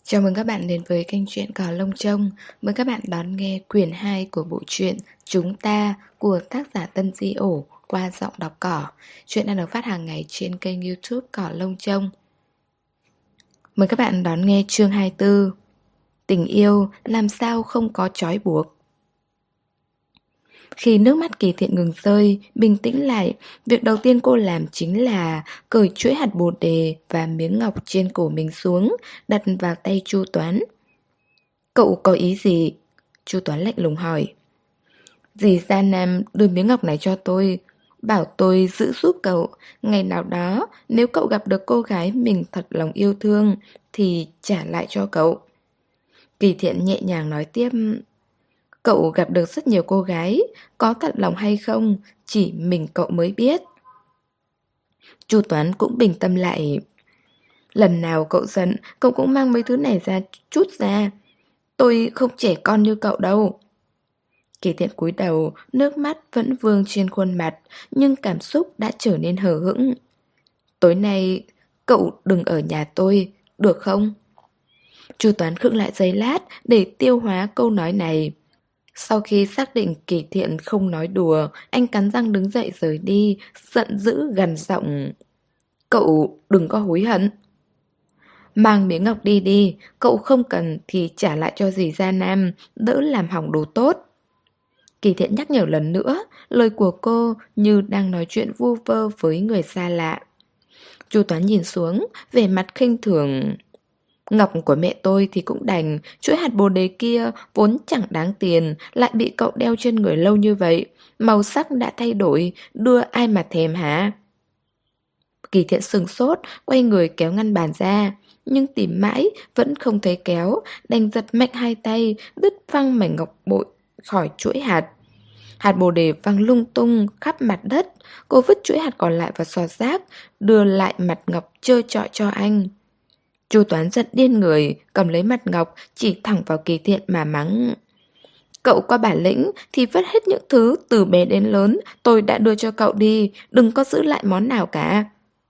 Chào mừng các bạn đến với kênh truyện Cỏ Lông Trông. Mời các bạn đón nghe quyển 2 của bộ truyện Chúng Ta của tác giả Tân Di Ổ qua giọng đọc Cỏ. Truyện đang được phát hàng ngày trên kênh YouTube Cỏ Lông Trông. Mời các bạn đón nghe chương 24. Tình yêu làm sao không có trói buộc. Khi nước mắt Kỳ Thiện ngừng rơi, bình tĩnh lại, việc đầu tiên cô làm chính là cởi chuỗi hạt bồ đề và miếng ngọc trên cổ mình xuống, đặt vào tay Chu Toán. Cậu có ý gì? Chu Toán lạnh lùng hỏi. Dì Gia Nam đưa miếng ngọc này cho tôi, bảo tôi giữ giúp cậu. Ngày nào đó, nếu cậu gặp được cô gái mình thật lòng yêu thương, thì trả lại cho cậu. Kỳ Thiện nhẹ nhàng nói tiếp. Cậu gặp được rất nhiều cô gái, có thật lòng hay không, chỉ mình cậu mới biết. Chu Toán cũng bình tâm lại. Lần nào cậu giận, cậu cũng mang mấy thứ này ra chút ra. Tôi không trẻ con như cậu đâu. Kỳ Thiện cúi đầu, nước mắt vẫn vương trên khuôn mặt, nhưng cảm xúc đã trở nên hờ hững. Tối nay, cậu đừng ở nhà tôi, được không? Chu Toán khựng lại giây lát để tiêu hóa câu nói này. Sau khi xác định Kỳ Thiện không nói đùa, anh cắn răng đứng dậy rời đi, giận dữ gằn giọng. Cậu đừng có hối hận. Mang miếng ngọc đi đi, cậu không cần thì trả lại cho dì Gia Nam, đỡ làm hỏng đồ tốt. Kỳ Thiện nhắc nhở lần nữa, lời của cô như đang nói chuyện vu vơ với người xa lạ. Chu Toán nhìn xuống, vẻ mặt khinh thường. Ngọc của mẹ tôi thì cũng đành, chuỗi hạt bồ đề kia vốn chẳng đáng tiền, lại bị cậu đeo trên người lâu như vậy. Màu sắc đã thay đổi, đưa ai mà thèm hả? Kỳ Thiện sừng sốt, quay người kéo ngăn bàn ra. Nhưng tìm mãi, vẫn không thấy kéo, đành giật mạnh hai tay, đứt văng mảnh ngọc bội khỏi chuỗi hạt. Hạt bồ đề văng lung tung khắp mặt đất. Cô vứt chuỗi hạt còn lại vào xò rác, đưa lại mặt ngọc trơ trọi cho anh. Chu Toán giận điên người, cầm lấy mặt ngọc, chỉ thẳng vào Kỳ Thiện mà mắng. Cậu có bản lĩnh thì vứt hết những thứ từ bé đến lớn tôi đã đưa cho cậu đi, đừng có giữ lại món nào cả.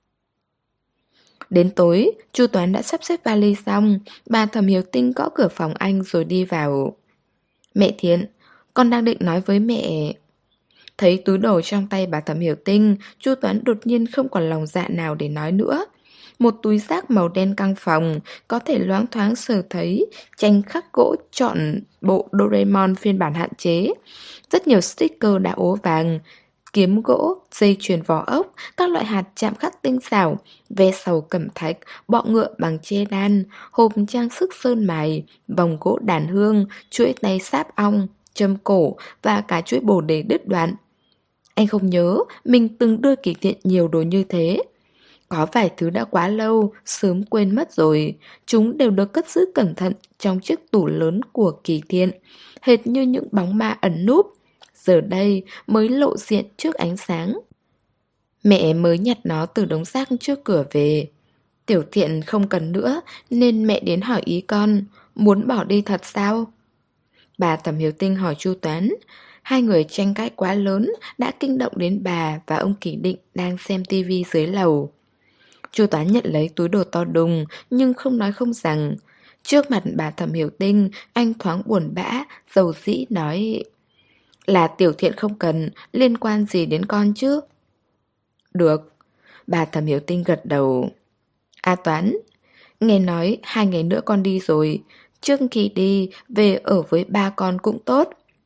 Đến tối, Chu Toán đã sắp xếp vali xong, bà Thẩm Hiểu Tinh gõ cửa phòng anh rồi đi vào. Mẹ Thiện, con đang định nói với mẹ. Thấy túi đồ trong tay bà Thẩm Hiểu Tinh, Chu Toán đột nhiên không còn lòng dạ nào để nói nữa. Một túi rác màu đen căng phòng, có thể loáng thoáng sờ thấy tranh khắc gỗ chọn bộ Doraemon phiên bản hạn chế. Rất nhiều sticker đã ố vàng, kiếm gỗ, dây chuyền vỏ ốc, các loại hạt chạm khắc tinh xảo, ve sầu cẩm thạch, bọ ngựa bằng tre đan, hộp trang sức sơn mài, vòng gỗ đàn hương, chuỗi tay sáp ong, châm cổ và cả chuỗi bồ đề đứt đoạn. Anh không nhớ mình từng đưa Kỳ Thiện nhiều đồ như thế. Có vài thứ đã quá lâu, sớm quên mất rồi. Chúng đều được cất giữ cẩn thận trong chiếc tủ lớn của Kỳ Thiện, hệt như những bóng ma ẩn núp. Giờ đây mới lộ diện trước ánh sáng. Mẹ mới nhặt nó từ đống rác trước cửa về. Tiểu Thiện không cần nữa nên mẹ đến hỏi ý con, muốn bỏ đi thật sao? Bà Thẩm Hiểu Tinh hỏi Chu Toán. Hai người tranh cãi quá lớn đã kinh động đến bà và ông Kỷ Định đang xem tivi dưới lầu. Chu Toán nhận lấy túi đồ to đùng nhưng không nói không rằng. Trước mặt bà Thẩm Hiểu Tinh, anh thoáng buồn bã, dầu dĩ nói. Là Tiểu Thiện không cần, liên quan gì đến con chứ? Được. Bà Thẩm Hiểu Tinh gật đầu. A Toán, nghe nói 2 ngày nữa con đi rồi. Trước khi đi, về ở với ba con cũng tốt.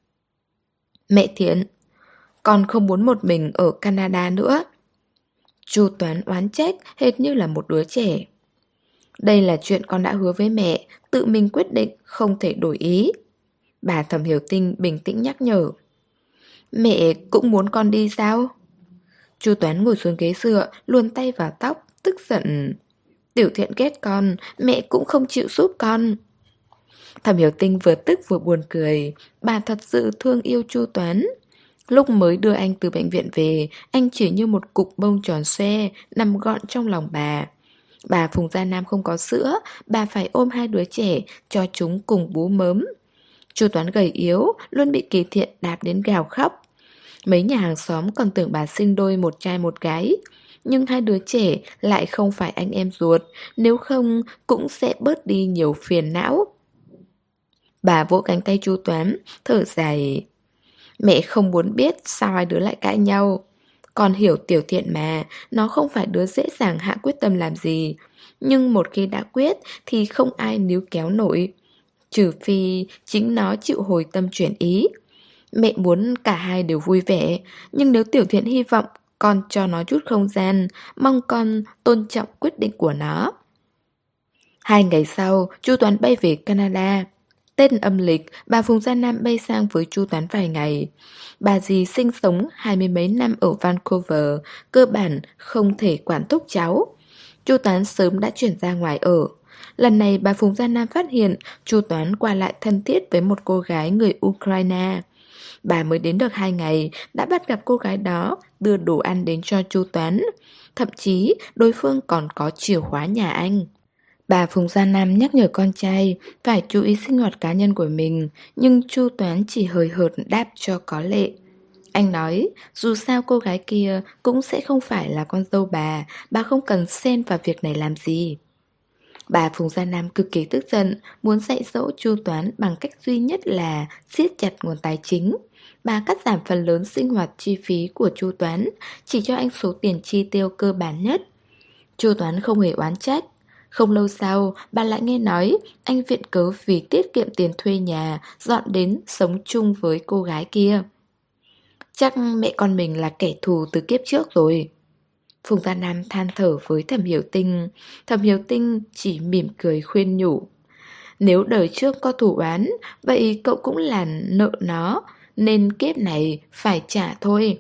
Mẹ Thiện, con không muốn một mình ở Canada nữa. Chu Toán oán trách hệt như là một đứa trẻ. Đây là chuyện con đã hứa với mẹ, tự mình quyết định, không thể đổi ý. Bà Thẩm Hiểu Tinh bình tĩnh nhắc nhở. Mẹ cũng muốn con đi sao? Chu Toán ngồi xuống ghế dựa, luồn tay vào tóc, tức giận. Tiểu Thiện ghét con, mẹ cũng không chịu giúp con. Thẩm Hiểu Tinh vừa tức vừa buồn cười. Bà thật sự thương yêu Chu Toán. Lúc mới đưa anh từ bệnh viện về, anh chỉ như một cục bông tròn xoe, nằm gọn trong lòng bà. Bà Phùng Gia Nam không có sữa, bà phải ôm 2 đứa trẻ, cho chúng cùng bú mớm. Chu Toán gầy yếu, luôn bị Kỳ Thiện đạp đến gào khóc. Mấy nhà hàng xóm còn tưởng bà sinh đôi một trai một gái. nhưng hai đứa trẻ lại không phải anh em ruột, nếu không cũng sẽ bớt đi nhiều phiền não. Bà vỗ cánh tay Chu Toán, thở dài. Mẹ không muốn biết sao hai đứa lại cãi nhau. Con hiểu Tiểu Thiện mà, nó không phải đứa dễ dàng hạ quyết tâm làm gì. Nhưng một khi đã quyết thì không ai níu kéo nổi. Trừ phi chính nó chịu hồi tâm chuyển ý. Mẹ muốn cả hai đều vui vẻ, nhưng nếu Tiểu Thiện hy vọng con cho nó chút không gian, mong con tôn trọng quyết định của nó. 2 ngày sau, Chu Toán bay về Canada. Tết âm lịch, bà Phùng Gia Nam bay sang với Chu Toán vài ngày. Bà dì sinh sống 20 mấy năm ở Vancouver, cơ bản không thể quản thúc cháu. Chu Toán sớm đã chuyển ra ngoài ở. Lần này bà Phùng Gia Nam phát hiện Chu Toán qua lại thân thiết với một cô gái người Ukraine. Bà mới đến được 2 ngày đã bắt gặp cô gái đó đưa đồ ăn đến cho Chu Toán. Thậm chí đối phương còn có chìa khóa nhà anh. Bà Phùng Gia Nam nhắc nhở con trai phải chú ý sinh hoạt cá nhân của mình, nhưng Chu Toán chỉ hời hợt đáp cho có lệ. Anh nói, dù sao cô gái kia cũng sẽ không phải là con dâu bà không cần xen vào việc này làm gì. Bà Phùng Gia Nam cực kỳ tức giận, muốn dạy dỗ Chu Toán bằng cách duy nhất là siết chặt nguồn tài chính. Bà cắt giảm phần lớn sinh hoạt chi phí của Chu Toán, chỉ cho anh số tiền chi tiêu cơ bản nhất. Chu Toán không hề oán trách. Không lâu sau, bà lại nghe nói anh viện cớ vì tiết kiệm tiền thuê nhà, dọn đến sống chung với cô gái kia. Chắc mẹ con mình là kẻ thù từ kiếp trước rồi. Phùng Gia Nam than thở với Thẩm Hiểu Tinh. Thẩm Hiểu Tinh chỉ mỉm cười khuyên nhủ. Nếu đời trước có thù oán, vậy cậu cũng là nợ nó, nên kiếp này phải trả thôi.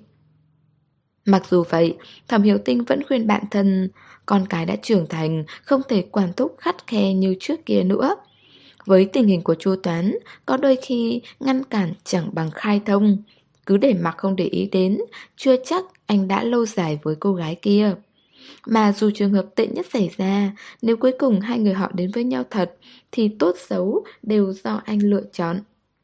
Mặc dù vậy, Thẩm Hiểu Tinh vẫn khuyên bạn thân, con cái đã trưởng thành, không thể quản thúc khắt khe như trước kia nữa. Với tình hình của Chu Toán, có đôi khi ngăn cản chẳng bằng khai thông. Cứ để mặc không để ý đến, chưa chắc anh đã lâu dài với cô gái kia. Mà dù trường hợp tệ nhất xảy ra, nếu cuối cùng hai người họ đến với nhau thật, thì tốt xấu đều do anh lựa chọn.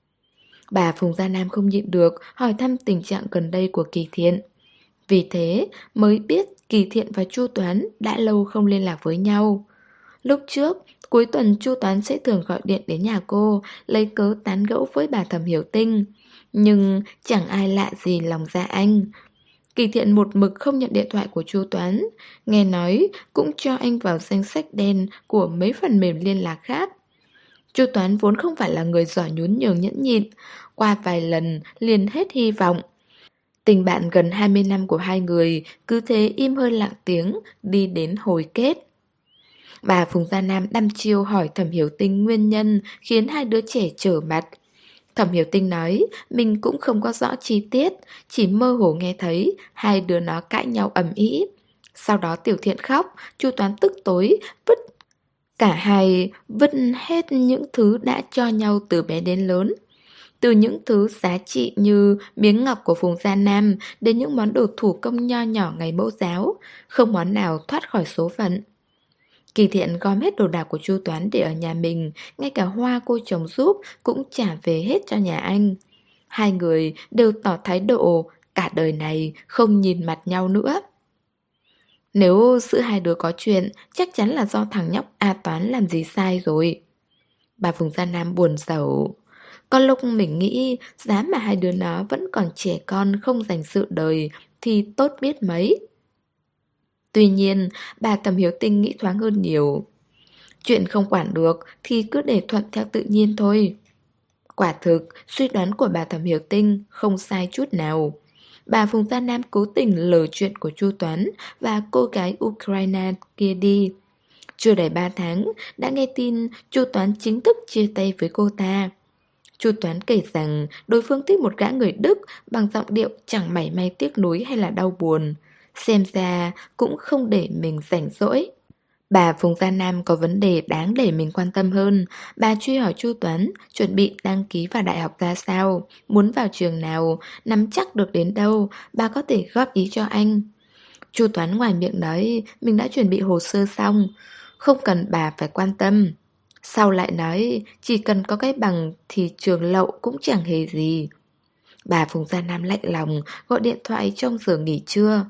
Bà Phùng Gia Nam không nhịn được hỏi thăm tình trạng gần đây của Kỳ Thiện. Vì thế mới biết Kỳ Thiện và Chu Toán đã lâu không liên lạc với nhau. Lúc trước, cuối tuần Chu Toán sẽ thường gọi điện đến nhà cô, lấy cớ tán gẫu với bà Thẩm Hiểu Tinh. Nhưng chẳng ai lạ gì lòng dạ anh. Kỳ Thiện một mực không nhận điện thoại của Chu Toán, nghe nói cũng cho anh vào danh sách đen của mấy phần mềm liên lạc khác. Chu Toán vốn không phải là người giỏi nhún nhường nhẫn nhịn, qua vài lần liền hết hy vọng. Tình bạn gần 20 năm của hai người cứ thế im hơi lặng tiếng đi đến hồi kết. Bà Phùng Gia Nam đăm chiêu hỏi Thẩm Hiểu Tinh nguyên nhân khiến hai đứa trẻ trở mặt. Thẩm Hiểu Tinh nói mình cũng không có rõ chi tiết, chỉ mơ hồ nghe thấy hai đứa nó cãi nhau ầm ĩ. Sau đó Tiểu Thiện khóc, Chu Toán tức tối, cả hai vứt hết những thứ đã cho nhau từ bé đến lớn. Từ những thứ giá trị như miếng ngọc của Phùng Gia Nam đến những món đồ thủ công nho nhỏ ngày mẫu giáo, không món nào thoát khỏi số phận. Kỳ Thiện gom hết đồ đạc của Chu Toán để ở nhà mình, ngay cả hoa cô chồng giúp cũng trả về hết cho nhà anh. Hai người đều tỏ thái độ cả đời này không nhìn mặt nhau nữa. Nếu giữa hai đứa có chuyện, chắc chắn là do thằng nhóc A Toán làm gì sai rồi. Bà Phùng Gia Nam buồn rầu. Có lúc mình nghĩ giá mà hai đứa nó vẫn còn trẻ con không dành sự đời thì tốt biết mấy. Tuy nhiên, bà Thẩm Hiểu Tinh nghĩ thoáng hơn nhiều. Chuyện không quản được thì cứ để thuận theo tự nhiên thôi. Quả thực, suy đoán của bà Thẩm Hiểu Tinh không sai chút nào. Bà Phùng Gia Nam cố tình lờ chuyện của Chu Toán và cô gái Ukraine kia đi. Chưa đầy 3 tháng, đã nghe tin Chu Toán chính thức chia tay với cô ta. Chu Toán kể rằng đối phương thích một gã người Đức bằng giọng điệu chẳng mảy may tiếc nuối hay là đau buồn. Xem ra cũng không để mình rảnh rỗi. Bà Phùng Gia Nam có vấn đề đáng để mình quan tâm hơn. Bà truy hỏi Chu Toán chuẩn bị đăng ký vào đại học ra sao, muốn vào trường nào, nắm chắc được đến đâu, bà có thể góp ý cho anh. Chu Toán ngoài miệng nói mình đã chuẩn bị hồ sơ xong, không cần bà phải quan tâm. Sau lại nói chỉ cần có cái bằng thì trường lậu cũng chẳng hề gì. Bà Phùng Gia Nam lạnh lòng gọi điện thoại trong giờ nghỉ trưa.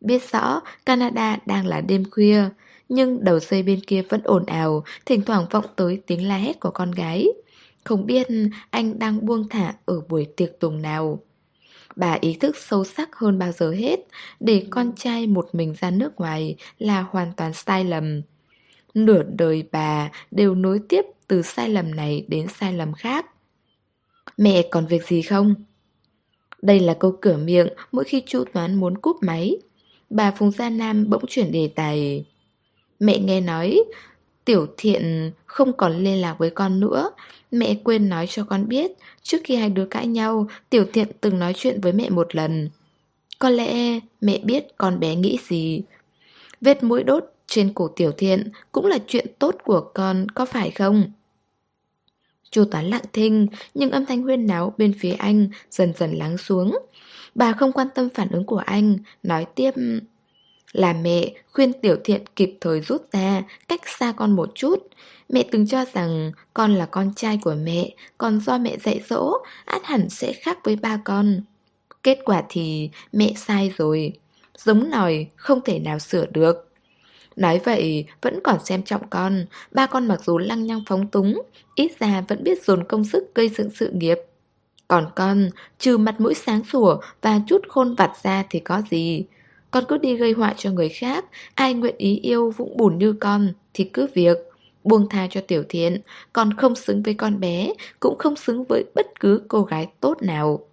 Biết rõ Canada đang là đêm khuya, nhưng đầu dây bên kia vẫn ồn ào, thỉnh thoảng vọng tới tiếng la hét của con gái. Không biết anh đang buông thả ở buổi tiệc tùng nào. Bà ý thức sâu sắc hơn bao giờ hết, để con trai một mình ra nước ngoài là hoàn toàn sai lầm. Nửa đời bà đều nối tiếp từ sai lầm này đến sai lầm khác. Mẹ còn việc gì không? Đây là câu cửa miệng mỗi khi Chu Toán muốn cúp máy. Bà Phùng Gia Nam bỗng chuyển đề tài. Mẹ nghe nói Tiểu Thiện không còn liên lạc với con nữa. Mẹ quên nói cho con biết, trước khi hai đứa cãi nhau, Tiểu Thiện từng nói chuyện với mẹ một lần. Có lẽ mẹ biết con bé nghĩ gì. Vết mũi đốt trên cổ Tiểu Thiện cũng là chuyện tốt của con, có phải không? Chu Toán lặng thinh, nhưng âm thanh huyên náo bên phía anh dần dần lắng xuống. Bà không quan tâm phản ứng của anh, nói tiếp. Là mẹ khuyên Tiểu Thiện kịp thời rút ra, cách xa con một chút. Mẹ từng cho rằng con là con trai của mẹ, còn do mẹ dạy dỗ, ắt hẳn sẽ khác với ba con. Kết quả thì mẹ sai rồi. Giống nòi không thể nào sửa được. Nói vậy vẫn còn xem trọng con. Ba con mặc dù lăng nhăng phóng túng, ít ra vẫn biết dồn công sức gây dựng sự nghiệp. Còn con, trừ mặt mũi sáng sủa và chút khôn vặt ra thì có gì. Con cứ đi gây họa cho người khác, ai nguyện ý yêu vũng bùn như con thì cứ việc. Buông tha cho Tiểu Thiện, con không xứng với con bé, cũng không xứng với bất cứ cô gái tốt nào.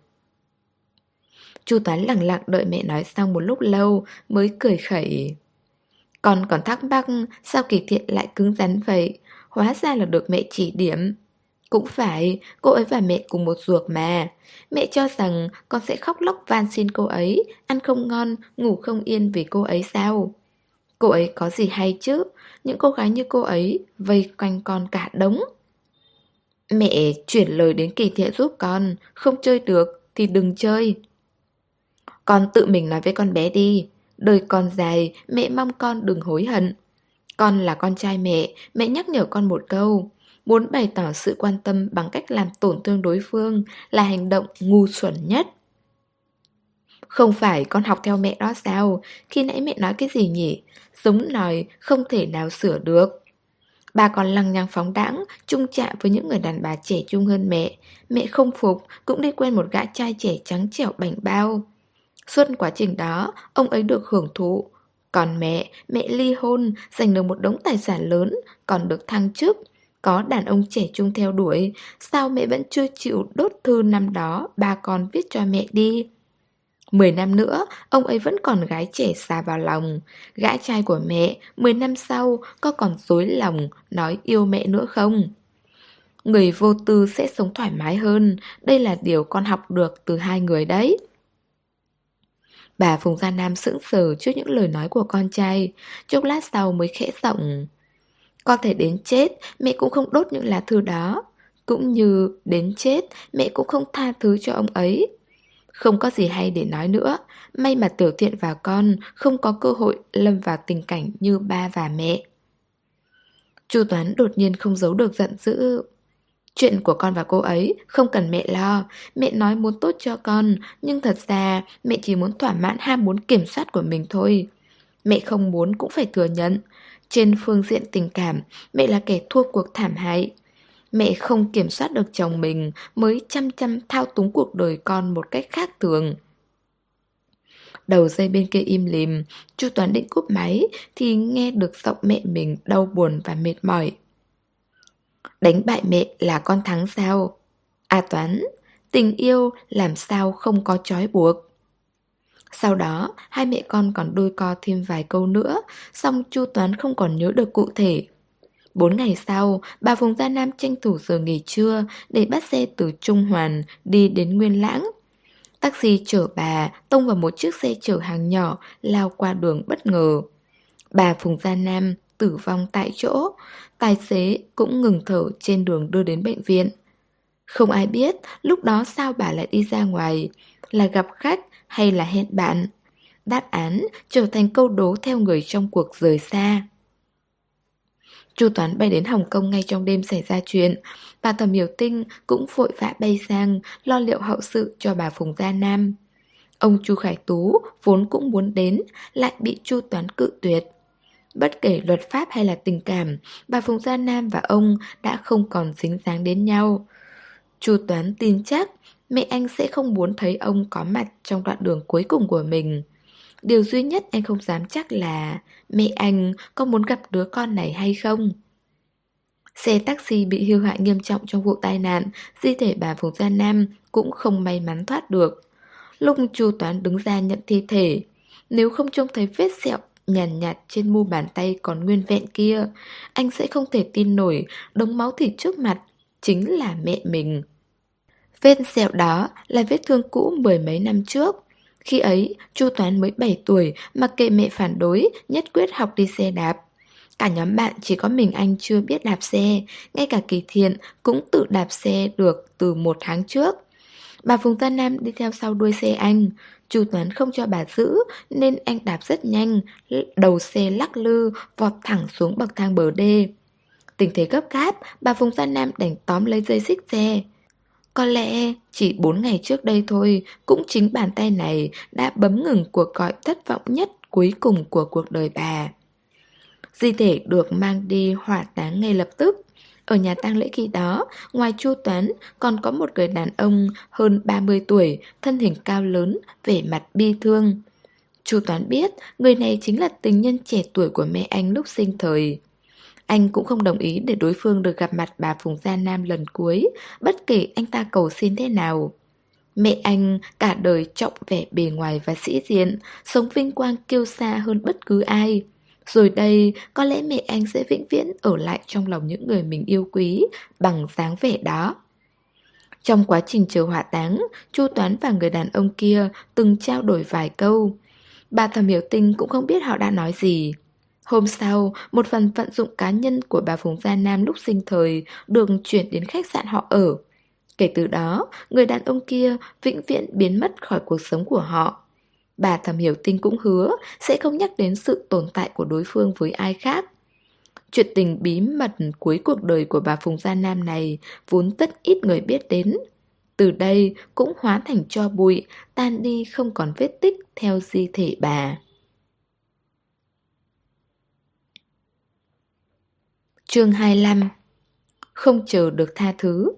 Chu Toán lặng lặng đợi mẹ nói xong một lúc lâu mới cười khẩy. Con còn thắc mắc sao Kỳ Thiện lại cứng rắn vậy, hóa ra là được mẹ chỉ điểm. Cũng phải, cô ấy và mẹ cùng một ruột mà. Mẹ cho rằng con sẽ khóc lóc van xin cô ấy, ăn không ngon, ngủ không yên vì cô ấy sao? Cô ấy có gì hay chứ? Những cô gái như cô ấy vây quanh con cả đống. Mẹ chuyển lời đến Kỳ Thiện giúp con, không chơi được thì đừng chơi. Con tự mình nói với con bé đi. Đời còn dài, mẹ mong con đừng hối hận. Con là con trai mẹ nhắc nhở con một câu. Muốn bày tỏ sự quan tâm bằng cách làm tổn thương đối phương là hành động ngu xuẩn nhất. Không phải con học theo mẹ đó sao? Khi nãy mẹ nói cái gì nhỉ? Giống nòi không thể nào sửa được. Bà còn lăng nhăng phóng đãng, chung chạm với những người đàn bà trẻ trung hơn mẹ. Mẹ không phục, cũng đi quen một gã trai trẻ trắng trẻo bảnh bao. Suốt quá trình đó, ông ấy được hưởng thụ. Còn mẹ ly hôn, giành được một đống tài sản lớn, còn được thăng chức. Có đàn ông trẻ trung theo đuổi, sao mẹ vẫn chưa chịu đốt thư năm đó ba con viết cho mẹ đi? 10 năm nữa, ông ấy vẫn còn gái trẻ xa vào lòng. Gã trai của mẹ, 10 năm sau, có còn dối lòng, nói yêu mẹ nữa không? Người vô tư sẽ sống thoải mái hơn, đây là điều con học được từ hai người đấy. Bà Phùng Gia Nam sững sờ trước những lời nói của con trai, chốc lát sau mới khẽ giọng. Có thể đến chết, mẹ cũng không đốt những lá thư đó. Cũng như đến chết, mẹ cũng không tha thứ cho ông ấy. Không có gì hay để nói nữa. May mà Tiểu Thiện và con không có cơ hội lâm vào tình cảnh như ba và mẹ. Chu Toán đột nhiên không giấu được giận dữ. Chuyện của con và cô ấy không cần mẹ lo. Mẹ nói muốn tốt cho con, nhưng thật ra mẹ chỉ muốn thỏa mãn ham muốn kiểm soát của mình thôi. Mẹ không muốn cũng phải thừa nhận. Trên phương diện tình cảm, mẹ là kẻ thua cuộc thảm hại. Mẹ không kiểm soát được chồng mình mới chăm chăm thao túng cuộc đời con một cách khác thường. Đầu dây bên kia im lìm, Chu Toán định cúp máy thì nghe được giọng mẹ mình đau buồn và mệt mỏi. Đánh bại mẹ là con thắng sao? À Toán, tình yêu làm sao không có trói buộc. Sau đó, hai mẹ con còn đôi co thêm vài câu nữa, xong Chu Toán không còn nhớ được cụ thể. 4 ngày sau, bà Phùng Gia Nam tranh thủ giờ nghỉ trưa để bắt xe từ Trung Hoàn đi đến Nguyên Lãng. Taxi chở bà tông vào một chiếc xe chở hàng nhỏ lao qua đường bất ngờ. Bà Phùng Gia Nam tử vong tại chỗ, tài xế cũng ngừng thở trên đường đưa đến bệnh viện. Không ai biết lúc đó sao bà lại đi ra ngoài, là gặp khách hay là hẹn bạn. Đáp án trở thành câu đố theo người trong cuộc rời xa. Chu Toán bay đến Hồng Kông ngay trong đêm xảy ra chuyện. Bà Thẩm Hiểu Tinh cũng vội vã bay sang lo liệu hậu sự cho bà Phùng Gia Nam. Ông Chu Khải Tú vốn cũng muốn đến, lại bị Chu Toán cự tuyệt. Bất kể luật pháp hay là tình cảm, bà Phùng Gia Nam và ông đã không còn dính dáng đến nhau. Chu Toán tin chắc mẹ anh sẽ không muốn thấy ông có mặt trong đoạn đường cuối cùng của mình. Điều duy nhất anh không dám chắc là mẹ anh có muốn gặp đứa con này hay không. Xe taxi bị hư hại nghiêm trọng trong vụ tai nạn, di thể bà Phùng Gia Nam cũng không may mắn thoát được. Lúc Chu Toán đứng ra nhận thi thể, nếu không trông thấy vết sẹo nhàn nhạt trên mu bàn tay còn nguyên vẹn kia, anh sẽ không thể tin nổi đống máu thịt trước mặt chính là mẹ mình. Vết sẹo đó là vết thương cũ mười mấy năm trước. Khi ấy, Chu Toán mới 7 tuổi, mặc kệ mẹ phản đối, nhất quyết học đi xe đạp. Cả nhóm bạn chỉ có mình anh chưa biết đạp xe, ngay cả Kỳ Thiện cũng tự đạp xe được từ 1 tháng trước. Bà Phùng Gia Nam đi theo sau đuôi xe anh. Chu Toán không cho bà giữ nên anh đạp rất nhanh, đầu xe lắc lư, vọt thẳng xuống bậc thang bờ đê. Tình thế gấp gáp, bà Phùng Gia Nam đành tóm lấy dây xích xe. Có lẽ chỉ 4 ngày trước đây thôi, cũng chính bàn tay này đã bấm ngừng cuộc gọi thất vọng nhất cuối cùng của cuộc đời bà. Di thể được mang đi hỏa táng ngay lập tức. Ở nhà tang lễ khi đó, ngoài Chu Toán còn có một người đàn ông hơn 30 tuổi, thân hình cao lớn, vẻ mặt bi thương. Chu Toán biết người này chính là tình nhân trẻ tuổi của mẹ anh lúc sinh thời. Anh cũng không đồng ý để đối phương được gặp mặt bà Phùng Gia Nam lần cuối, bất kể anh ta cầu xin thế nào. Mẹ anh cả đời trọng vẻ bề ngoài và sĩ diện, sống vinh quang kiêu sa hơn bất cứ ai. Rồi đây, có lẽ mẹ anh sẽ vĩnh viễn ở lại trong lòng những người mình yêu quý bằng dáng vẻ đó. Trong quá trình chờ hỏa táng, Chu Toán và người đàn ông kia từng trao đổi vài câu. Bà Thẩm Hiểu Tinh cũng không biết họ đã nói gì. Hôm sau, một phần vận dụng cá nhân của bà Phùng Gia Nam lúc sinh thời được chuyển đến khách sạn họ ở. Kể từ đó, người đàn ông kia vĩnh viễn biến mất khỏi cuộc sống của họ. Bà Thẩm Hiểu Tinh cũng hứa sẽ không nhắc đến sự tồn tại của đối phương với ai khác. Chuyện tình bí mật cuối cuộc đời của bà Phùng Gia Nam này vốn rất ít người biết đến. Từ đây cũng hóa thành tro bụi, tan đi không còn vết tích theo di thể bà. Chương 25. Không chờ được tha thứ.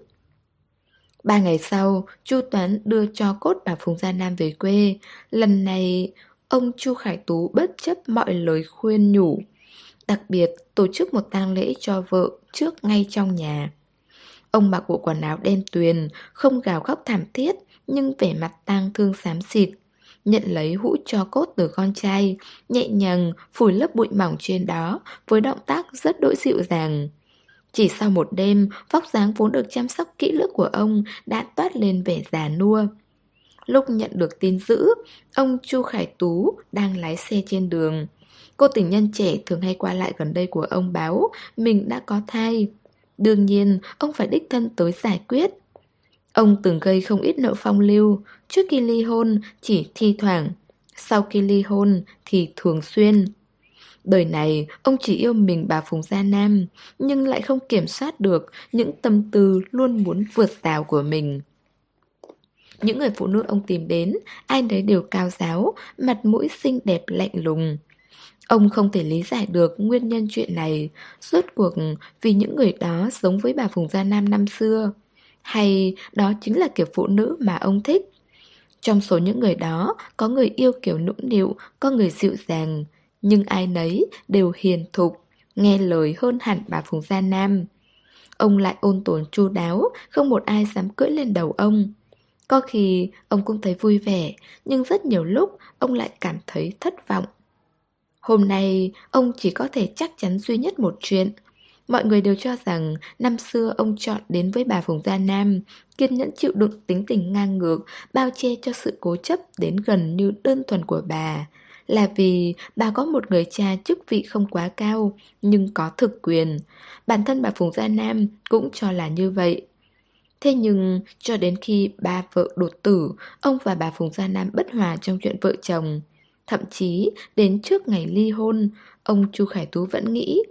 3 ngày sau, Chu Toán đưa tro cốt bà Phùng Gia Nam về quê. Lần này, ông Chu Khải Tú bất chấp mọi lời khuyên nhủ. Đặc biệt, tổ chức một tang lễ cho vợ trước ngay trong nhà. Ông mặc bộ quần áo đen tuyền, không gào khóc thảm thiết, nhưng vẻ mặt tang thương xám xịt. Nhận lấy hũ tro cốt từ con trai, nhẹ nhàng phủi lớp bụi mỏng trên đó với động tác rất đỗi dịu dàng. Chỉ sau một đêm, vóc dáng vốn được chăm sóc kỹ lưỡng của ông đã toát lên vẻ già nua. Lúc nhận được tin dữ, ông Chu Khải Tú đang lái xe trên đường. Cô tình nhân trẻ thường hay qua lại gần đây của ông báo mình đã có thai. Đương nhiên, ông phải đích thân tới giải quyết. Ông từng gây không ít nợ phong lưu, trước khi ly hôn chỉ thi thoảng, sau khi ly hôn thì thường xuyên. Đời này, ông chỉ yêu mình bà Phùng Gia Nam, nhưng lại không kiểm soát được những tâm tư luôn muốn vượt rào của mình. Những người phụ nữ ông tìm đến, ai nấy đều cao ráo, mặt mũi xinh đẹp lạnh lùng. Ông không thể lý giải được nguyên nhân chuyện này, rốt cuộc vì những người đó giống với bà Phùng Gia Nam năm xưa, hay đó chính là kiểu phụ nữ mà ông thích. Trong số những người đó, có người yêu kiểu nũng nịu, có người dịu dàng, nhưng ai nấy đều hiền thục, nghe lời hơn hẳn bà Phùng Gia Nam. Ông lại ôn tồn chu đáo, không một ai dám cưỡi lên đầu ông. Có khi ông cũng thấy vui vẻ, nhưng rất nhiều lúc ông lại cảm thấy thất vọng. Hôm nay, ông chỉ có thể chắc chắn duy nhất một chuyện. Mọi người đều cho rằng năm xưa ông chọn đến với bà Phùng Gia Nam, kiên nhẫn chịu đựng tính tình ngang ngược, bao che cho sự cố chấp đến gần như đơn thuần của bà, là vì bà có một người cha chức vị không quá cao, nhưng có thực quyền. Bản thân bà Phùng Gia Nam cũng cho là như vậy. Thế nhưng, cho đến khi ba vợ đột tử, ông và bà Phùng Gia Nam bất hòa trong chuyện vợ chồng. Thậm chí, đến trước ngày ly hôn, ông Chu Khải Tú vẫn nghĩ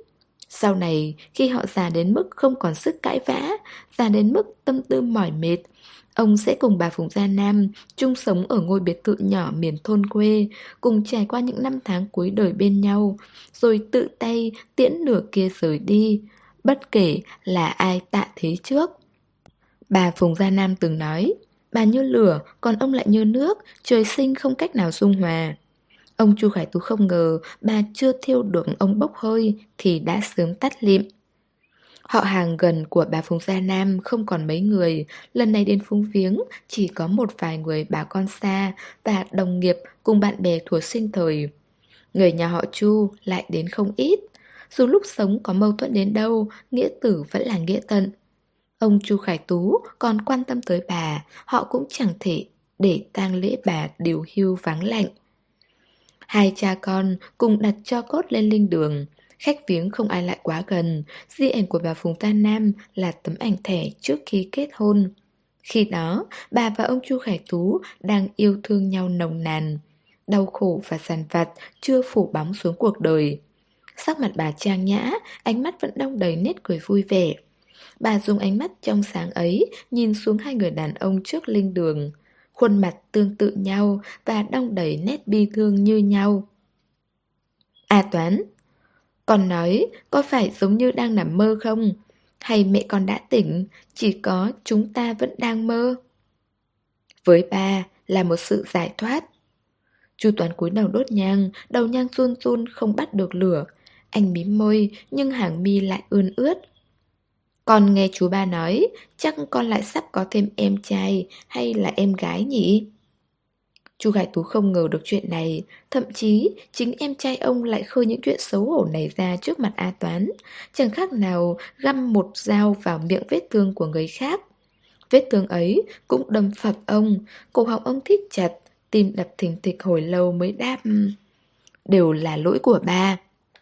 Sau này, khi họ già đến mức không còn sức cãi vã, già đến mức tâm tư mỏi mệt, ông sẽ cùng bà Phùng Gia Nam chung sống ở ngôi biệt thự nhỏ miền thôn quê, cùng trải qua những năm tháng cuối đời bên nhau, rồi tự tay tiễn nửa kia rời đi, bất kể là ai tạ thế trước. Bà Phùng Gia Nam từng nói, bà như lửa, còn ông lại như nước, trời sinh không cách nào dung hòa. Ông Chu Khải Tú không ngờ bà chưa thiêu được ông bốc hơi thì đã sớm tắt lịm. Họ hàng gần của bà Phùng Gia Nam không còn mấy người, lần này đến phúng viếng chỉ có một vài người bà con xa và đồng nghiệp cùng bạn bè thuở sinh thời. Người nhà họ Chu lại đến không ít. Dù lúc sống có mâu thuẫn đến đâu, nghĩa tử vẫn là nghĩa tận. Ông Chu Khải Tú còn quan tâm tới bà, họ cũng chẳng thể để tang lễ bà điều hưu vắng lạnh. Hai cha con cùng đặt tro cốt lên linh đường. Khách viếng không ai lại quá gần. Di ảnh của bà Phùng Gia Nam là tấm ảnh thẻ trước khi kết hôn. Khi đó, bà và ông Chu Khải Tú đang yêu thương nhau nồng nàn. Đau khổ và dằn vặt chưa phủ bóng xuống cuộc đời. Sắc mặt bà trang nhã, ánh mắt vẫn đong đầy nét cười vui vẻ. Bà dùng ánh mắt trong sáng ấy nhìn xuống hai người đàn ông trước linh đường. Khuôn mặt tương tự nhau và đong đầy nét bi thương như nhau. À Toán, con nói có phải giống như đang nằm mơ không? Hay mẹ con đã tỉnh, chỉ có chúng ta vẫn đang mơ? Với ba là một sự giải thoát. Chu Toán cúi đầu đốt nhang, đầu nhang run run không bắt được lửa. Anh mím môi nhưng hàng mi lại ươn ướt. Con nghe chú ba nói, chắc con lại sắp có thêm em trai hay là em gái nhỉ? Chu Khải Tú không ngờ được chuyện này, thậm chí chính em trai ông lại khơi những chuyện xấu hổ này ra trước mặt A Toán, chẳng khác nào găm một dao vào miệng vết thương của người khác. Vết thương ấy cũng đâm phập ông, cổ họng ông thít chặt, tim đập thình thịch hồi lâu mới đáp. Đều là lỗi của ba.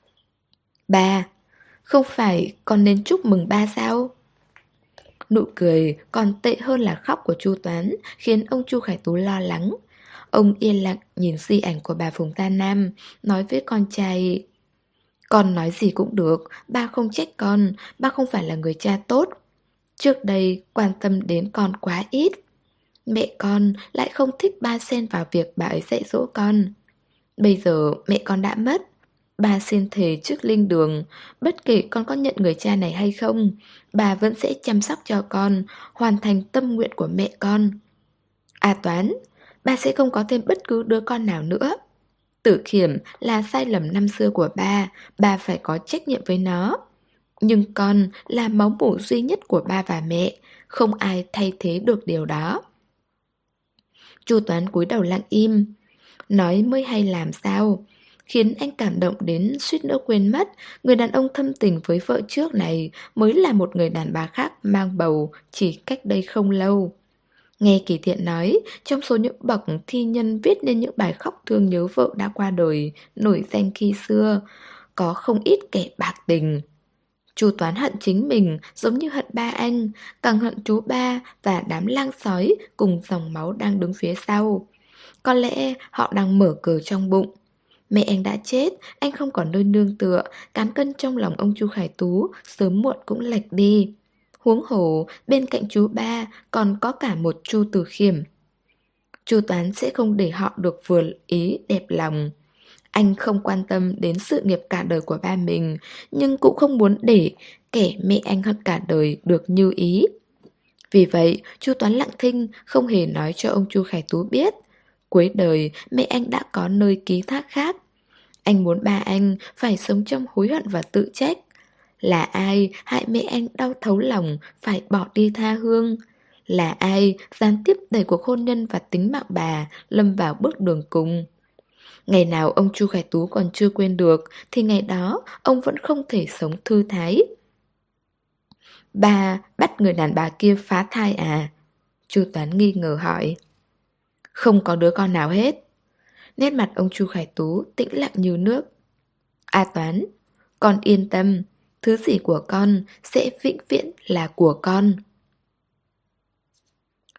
Ba, không phải con nên chúc mừng ba sao? Nụ cười còn tệ hơn là khóc của Chu Toán khiến ông Chu Khải Tú lo lắng. Ông yên lặng nhìn di ảnh của bà Phùng Gia Nam, nói với con trai: Con nói gì cũng được, ba không trách con, ba không phải là người cha tốt. Trước đây quan tâm đến con quá ít. Mẹ con lại không thích ba xen vào việc bà ấy dạy dỗ con. Bây giờ mẹ con đã mất. Bà xin thề trước linh đường, bất kể con có nhận người cha này hay không, bà vẫn sẽ chăm sóc cho con, hoàn thành tâm nguyện của mẹ con. À Toán, ba sẽ không có thêm bất cứ đứa con nào nữa. Tử Khiểm là sai lầm năm xưa của ba phải có trách nhiệm với nó. Nhưng con là máu mủ duy nhất của ba và mẹ, không ai thay thế được điều đó. Chu Toán cúi đầu lặng im, nói mới hay làm sao, khiến anh cảm động đến suýt nữa quên mất người đàn ông thâm tình với vợ trước này mới là một người đàn bà khác mang bầu chỉ cách đây không lâu. Nghe Kỳ Thiện nói, trong số những bậc thi nhân viết nên những bài khóc thương nhớ vợ đã qua đời, nổi danh khi xưa, có không ít kẻ bạc tình. Chu Toán hận chính mình giống như hận ba anh, càng hận chú ba và đám lang sói cùng dòng máu đang đứng phía sau. Có lẽ họ đang mở cờ trong bụng. Mẹ anh đã chết, anh không còn nơi nương tựa, cán cân trong lòng ông Chu Khải Tú sớm muộn cũng lệch đi. Huống hồ, bên cạnh chú ba còn có cả một Chu Tử Khiêm. Chu Toán sẽ không để họ được vừa ý đẹp lòng. Anh không quan tâm đến sự nghiệp cả đời của ba mình, nhưng cũng không muốn để kẻ mẹ anh hận cả đời được như ý. Vì vậy, Chu Toán lặng thinh, không hề nói cho ông Chu Khải Tú biết. Cuối đời, mẹ anh đã có nơi ký thác khác. Anh muốn ba anh phải sống trong hối hận và tự trách. Là ai hại mẹ anh đau thấu lòng phải bỏ đi tha hương? Là ai gián tiếp đẩy cuộc hôn nhân và tính mạng bà lâm vào bước đường cùng? Ngày nào ông Chu Khải Tú còn chưa quên được thì ngày đó ông vẫn không thể sống thư thái. Bà bắt người đàn bà kia phá thai à? Chu Toán nghi ngờ hỏi. Không có đứa con nào hết. Nét mặt ông Chu Khải Tú tĩnh lặng như nước. A Toán, con yên tâm, thứ gì của con sẽ vĩnh viễn là của con.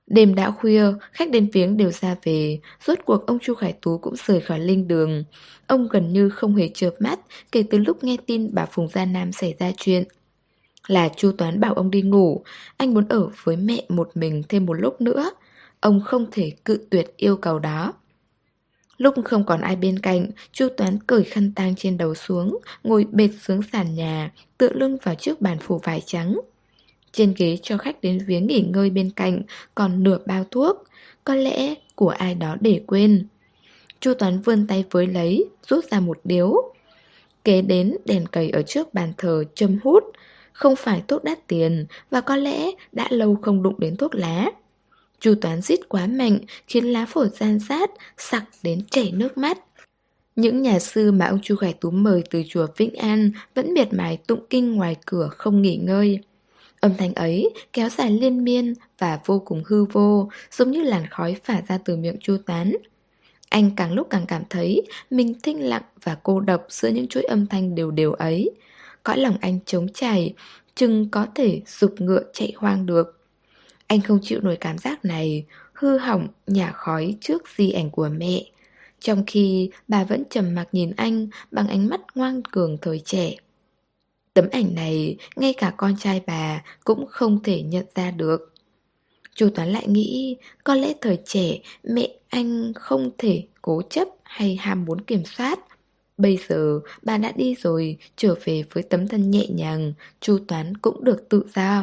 Đêm đã khuya, khách đến viếng đều ra về, rốt cuộc ông Chu Khải Tú cũng rời khỏi linh đường. Ông gần như không hề chợp mắt kể từ lúc nghe tin bà Phùng Gia Nam xảy ra chuyện. Là Chu Toán bảo ông đi ngủ, anh muốn ở với mẹ một mình thêm một lúc nữa. Ông không thể cự tuyệt yêu cầu đó. Lúc không còn ai bên cạnh, Chu Toán cởi khăn tang trên đầu xuống, ngồi bệt xuống sàn nhà, tựa lưng vào chiếc bàn phủ vải trắng. Trên ghế cho khách đến viếng nghỉ ngơi bên cạnh còn nửa bao thuốc, có lẽ của ai đó để quên. Chu Toán vươn tay với lấy, rút ra một điếu. Kế đến đèn cầy ở trước bàn thờ châm hút, không phải thuốc đắt tiền và có lẽ đã lâu không đụng đến thuốc lá. Chu Toán rít quá mạnh khiến lá phổi san sát, sặc đến chảy nước mắt. Những nhà sư mà ông Chu Khải Tú mời từ chùa Vĩnh An vẫn miệt mài tụng kinh ngoài cửa không nghỉ ngơi. Âm thanh ấy kéo dài liên miên và vô cùng hư vô, giống như làn khói phả ra từ miệng Chu Toán. Anh càng lúc càng cảm thấy mình thinh lặng và cô độc giữa những chuỗi âm thanh đều đều ấy. Cõi lòng anh trống trải, chừng có thể giục ngựa chạy hoang được. Anh không chịu nổi cảm giác này, hư hỏng, nhả khói trước di ảnh của mẹ. Trong khi bà vẫn trầm mặc nhìn anh bằng ánh mắt ngoan cường thời trẻ. Tấm ảnh này, ngay cả con trai bà cũng không thể nhận ra được. Chu Toán lại nghĩ, có lẽ thời trẻ mẹ anh không thể cố chấp hay ham muốn kiểm soát. Bây giờ bà đã đi rồi, trở về với tấm thân nhẹ nhàng, Chu Toán cũng được tự do.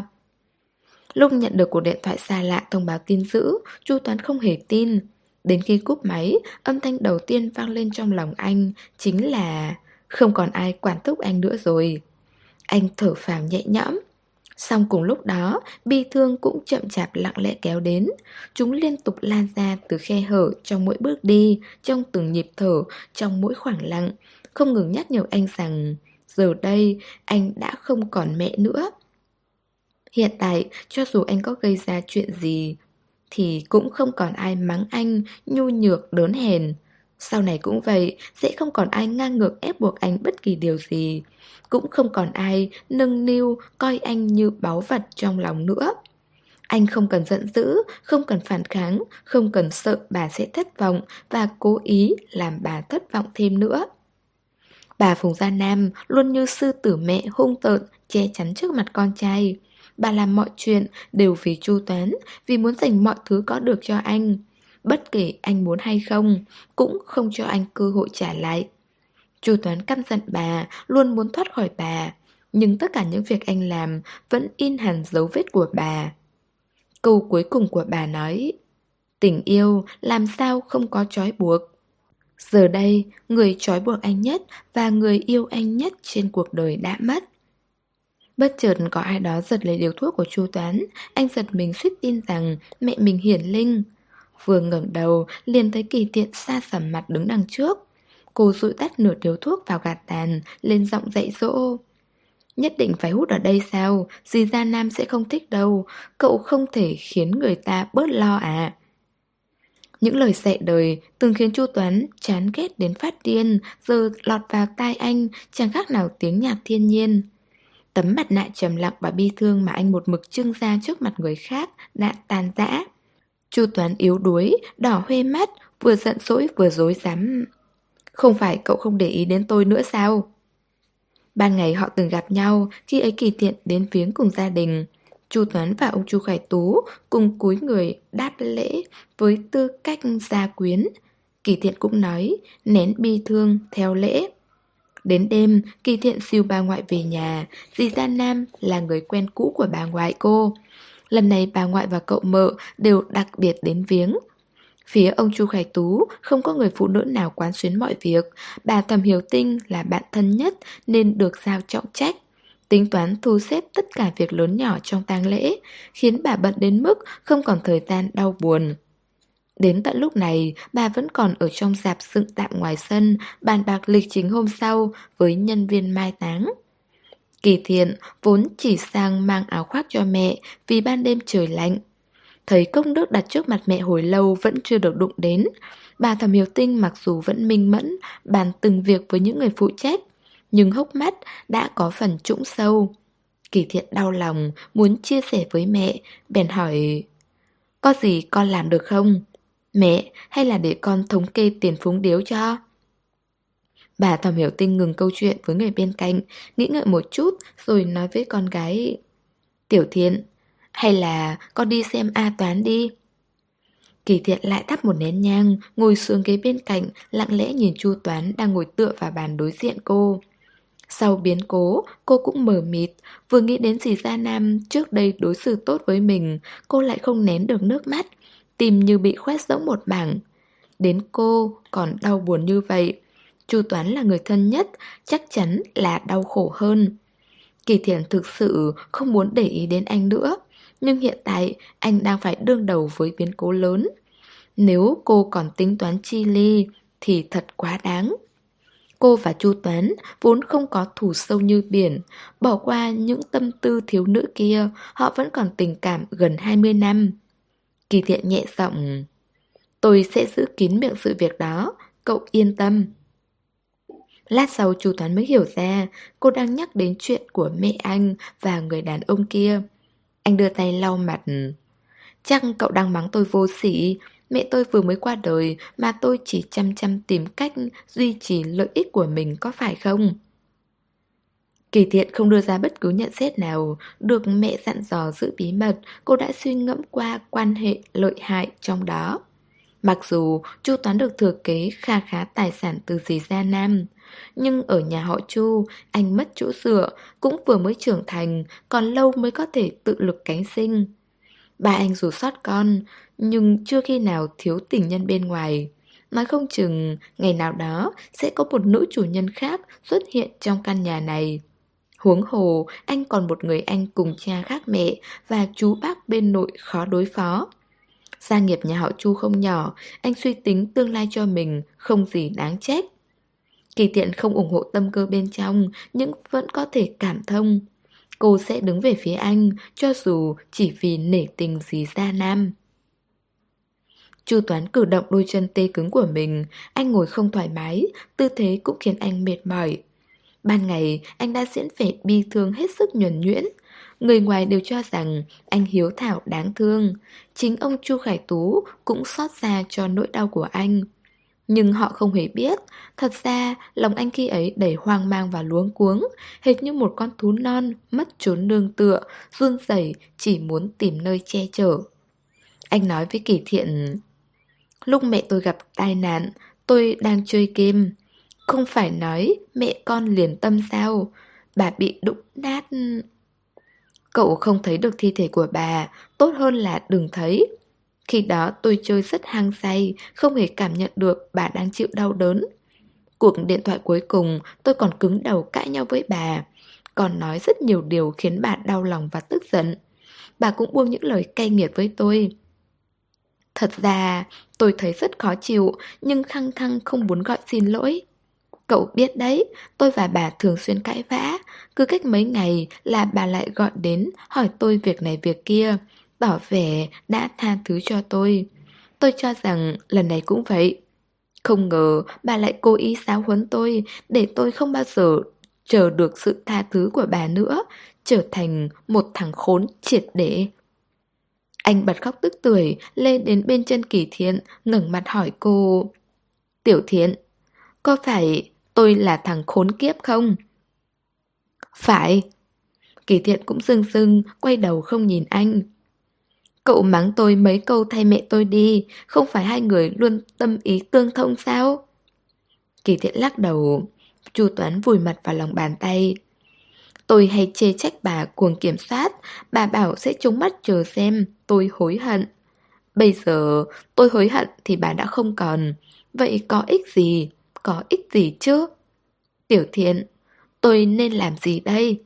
Lúc nhận được cuộc điện thoại xa lạ thông báo tin dữ, Chu Toán không hề tin. Đến khi cúp máy, âm thanh đầu tiên vang lên trong lòng anh chính là không còn ai quản thúc anh nữa rồi. Anh thở phào nhẹ nhõm. Song cùng lúc đó, bi thương cũng chậm chạp lặng lẽ kéo đến. Chúng liên tục lan ra từ khe hở trong mỗi bước đi, trong từng nhịp thở, trong mỗi khoảng lặng, không ngừng nhắc nhở anh rằng giờ đây anh đã không còn mẹ nữa. Hiện tại, cho dù anh có gây ra chuyện gì, thì cũng không còn ai mắng anh nhu nhược đớn hèn. Sau này cũng vậy, sẽ không còn ai ngang ngược ép buộc anh bất kỳ điều gì. Cũng không còn ai nâng niu coi anh như báu vật trong lòng nữa. Anh không cần giận dữ, không cần phản kháng, không cần sợ bà sẽ thất vọng và cố ý làm bà thất vọng thêm nữa. Bà Phùng Gia Nam luôn như sư tử mẹ hung tợn che chắn trước mặt con trai. Bà làm mọi chuyện đều vì Chu Toán, vì muốn dành mọi thứ có được cho anh. Bất kể anh muốn hay không, cũng không cho anh cơ hội trả lại. Chu Toán căm giận bà, luôn muốn thoát khỏi bà. Nhưng tất cả những việc anh làm vẫn in hẳn dấu vết của bà. Câu cuối cùng của bà nói, tình yêu làm sao không có trói buộc. Giờ đây, người trói buộc anh nhất và người yêu anh nhất trên cuộc đời đã mất. Bất chợt có ai đó giật lấy điếu thuốc của Chu Toán, anh giật mình suýt tin rằng mẹ mình hiển linh. Vừa ngẩng đầu, liền thấy Kỳ Tiện xa sầm mặt đứng đằng trước. Cô dụi tắt nửa điếu thuốc vào gạt tàn, lên giọng dạy dỗ. Nhất định phải hút ở đây sao? Dì Gia Nam sẽ không thích đâu. Cậu không thể khiến người ta bớt lo à? Những lời dạy đời từng khiến Chu Toán chán ghét đến phát điên, giờ lọt vào tai anh chẳng khác nào tiếng nhạc thiên nhiên. Tấm mặt nạ trầm lặng và bi thương mà anh một mực trưng ra trước mặt người khác đã tan rã. Chu Toán yếu đuối, đỏ hoe mắt, vừa giận dỗi vừa dối rắm. Không phải cậu không để ý đến tôi nữa sao? Ban ngày họ từng gặp nhau, khi ấy Kỳ Tiện đến viếng cùng gia đình. Chu Toán và ông Chu Khải Tú cùng cúi người đáp lễ với tư cách gia quyến. Kỳ Tiện cũng nói, nén bi thương theo lễ. Đến đêm, Kỳ Thiện siêu bà ngoại về nhà, dì Gia Nam là người quen cũ của bà ngoại cô. Lần này bà ngoại và cậu mợ đều đặc biệt đến viếng. Phía ông Chu Khải Tú không có người phụ nữ nào quán xuyến mọi việc, bà Thẩm Hiểu Tinh là bạn thân nhất nên được giao trọng trách. Tính toán thu xếp tất cả việc lớn nhỏ trong tang lễ, khiến bà bận đến mức không còn thời gian đau buồn. Đến tận lúc này, bà vẫn còn ở trong rạp dựng tạm ngoài sân, bàn bạc lịch trình hôm sau với nhân viên mai táng. Kỳ Thiện vốn chỉ sang mang áo khoác cho mẹ vì ban đêm trời lạnh. Thấy cốc nước đặt trước mặt mẹ hồi lâu vẫn chưa được đụng đến. Bà Thẩm Hiểu Tinh mặc dù vẫn minh mẫn, bàn từng việc với những người phụ trách, nhưng hốc mắt đã có phần trũng sâu. Kỳ Thiện đau lòng, muốn chia sẻ với mẹ, bèn hỏi: Có gì con làm được không? Mẹ, hay là để con thống kê tiền phúng điếu cho? Bà Thẩm Hiểu Tinh ngừng câu chuyện với người bên cạnh, nghĩ ngợi một chút rồi nói với con gái: Tiểu Thiện, hay là con đi xem A Toán đi. Kỳ Thiện lại thắp một nén nhang, ngồi xuống ghế bên cạnh, lặng lẽ nhìn Chu Toán đang ngồi tựa vào bàn đối diện cô. Sau biến cố, cô cũng mờ mịt, vừa nghĩ đến dì Gia Nam trước đây đối xử tốt với mình, cô lại không nén được nước mắt, tim như bị khoét rỗng một mảng. Đến cô còn đau buồn như vậy. Chu Toán là người thân nhất, chắc chắn là đau khổ hơn. Kỳ Thiện thực sự không muốn để ý đến anh nữa, nhưng hiện tại anh đang phải đương đầu với biến cố lớn. Nếu cô còn tính toán chi ly thì thật quá đáng. Cô và Chu Toán vốn không có thù sâu như biển, bỏ qua những tâm tư thiếu nữ kia, họ vẫn còn tình cảm gần 20 năm. Kỳ Thiện nhẹ giọng: Tôi sẽ giữ kín miệng sự việc đó, cậu yên tâm. Lát sau Chu Toán mới hiểu ra cô đang nhắc đến chuyện của mẹ anh và người đàn ông kia. Anh đưa tay lau mặt. Chắc cậu đang mắng tôi vô sỉ. Mẹ tôi vừa mới qua đời mà tôi chỉ chăm chăm tìm cách duy trì lợi ích của mình, có phải không? Kỳ Thiện không đưa ra bất cứ nhận xét nào. Được mẹ dặn dò giữ bí mật, cô đã suy ngẫm qua quan hệ lợi hại trong đó. Mặc dù Chu Toán được thừa kế kha khá tài sản từ dì Gia Nam, nhưng ở nhà họ Chu, anh mất chỗ dựa, cũng vừa mới trưởng thành, còn lâu mới có thể tự lực cánh sinh. Ba anh dù sót con, nhưng chưa khi nào thiếu tình nhân bên ngoài. Nói không chừng ngày nào đó sẽ có một nữ chủ nhân khác xuất hiện trong căn nhà này. Huống hồ, anh còn một người anh cùng cha khác mẹ và chú bác bên nội khó đối phó. Gia nghiệp nhà họ Chu không nhỏ, anh suy tính tương lai cho mình không gì đáng trách. Kỳ Tiện không ủng hộ tâm cơ bên trong, nhưng vẫn có thể cảm thông. Cô sẽ đứng về phía anh, cho dù chỉ vì nể tình dì Gia Nam. Chu Toán cử động đôi chân tê cứng của mình, anh ngồi không thoải mái, tư thế cũng khiến anh mệt mỏi. Ban ngày, anh đã diễn vẻ bi thương hết sức nhuần nhuyễn. Người ngoài đều cho rằng anh hiếu thảo đáng thương. Chính ông Chu Khải Tú cũng xót xa cho nỗi đau của anh. Nhưng họ không hề biết, thật ra lòng anh khi ấy đầy hoang mang và luống cuống, hệt như một con thú non mất chốn nương tựa, run rẩy chỉ muốn tìm nơi che chở. Anh nói với Kỳ Thiện: Lúc mẹ tôi gặp tai nạn, tôi đang chơi game. Không phải nói mẹ con liền tâm sao? Bà bị đụng nát. Cậu không thấy được thi thể của bà, tốt hơn là đừng thấy. Khi đó tôi chơi rất hăng say, không hề cảm nhận được bà đang chịu đau đớn. Cuộc điện thoại cuối cùng tôi còn cứng đầu cãi nhau với bà, còn nói rất nhiều điều khiến bà đau lòng và tức giận. Bà cũng buông những lời cay nghiệt với tôi. Thật ra tôi thấy rất khó chịu, nhưng khăng khăng không muốn gọi xin lỗi. Cậu biết đấy, tôi và bà thường xuyên cãi vã, cứ cách mấy ngày là bà lại gọi đến hỏi tôi việc này việc kia, tỏ vẻ đã tha thứ cho tôi. Tôi cho rằng lần này cũng vậy. Không ngờ bà lại cố ý giáo huấn tôi để tôi không bao giờ chờ được sự tha thứ của bà nữa, trở thành một thằng khốn triệt để. Anh bật khóc tức tưởi, lên đến bên chân Kỳ Thiện, ngẩng mặt hỏi cô: Tiểu Thiện, có phải tôi là thằng khốn kiếp không? Phải. Kỳ Thiện cũng sưng sưng, quay đầu không nhìn anh. Cậu mắng tôi mấy câu thay mẹ tôi đi, không phải hai người luôn tâm ý tương thông sao? Kỳ Thiện lắc đầu. Chu Toán vùi mặt vào lòng bàn tay. Tôi hay chê trách bà cuồng kiểm soát, bà bảo sẽ trông mắt chờ xem tôi hối hận. Bây giờ tôi hối hận thì bà đã không còn. Vậy có ích gì? Có ích gì chứ? Tiểu Thiện, tôi nên làm gì đây?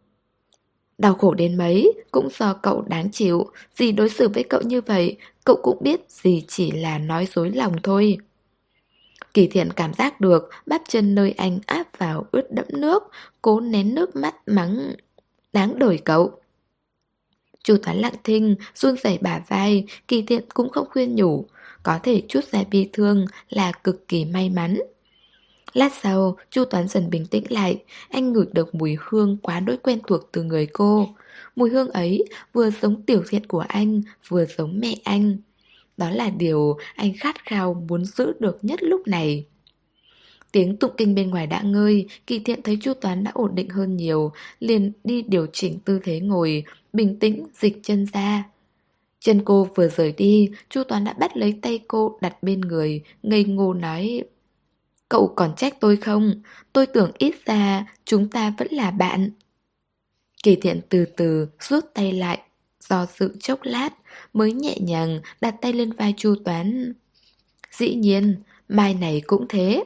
Đau khổ đến mấy cũng do cậu đáng chịu. Dì đối xử với cậu như vậy, cậu cũng biết dì chỉ là nói dối lòng thôi. Kỳ Thiện cảm giác được bắp chân nơi anh áp vào ướt đẫm nước, cố nén nước mắt mắng: Đáng đời cậu. Chu Toán lặng thinh, run rẩy bả vai, Kỳ Thiện cũng không khuyên nhủ. Có thể chút ra bi thương là cực kỳ may mắn. Lát sau, Chu Toán dần bình tĩnh lại, anh ngửi được mùi hương quá đỗi quen thuộc từ người cô. Mùi hương ấy vừa giống Tiểu Thiện của anh, vừa giống mẹ anh. Đó là điều anh khát khao muốn giữ được nhất lúc này. Tiếng tụng kinh bên ngoài đã ngơi, Kỳ Thiện thấy Chu Toán đã ổn định hơn nhiều, liền đi điều chỉnh tư thế ngồi, bình tĩnh dịch chân ra. Chân cô vừa rời đi, Chu Toán đã bắt lấy tay cô đặt bên người, ngây ngô nói: Cậu còn trách tôi không? Tôi tưởng ít ra chúng ta vẫn là bạn. Kỳ Thiện từ từ rút tay lại, do dự chốc lát, mới nhẹ nhàng đặt tay lên vai Chu Toán. Dĩ nhiên, mai này cũng thế.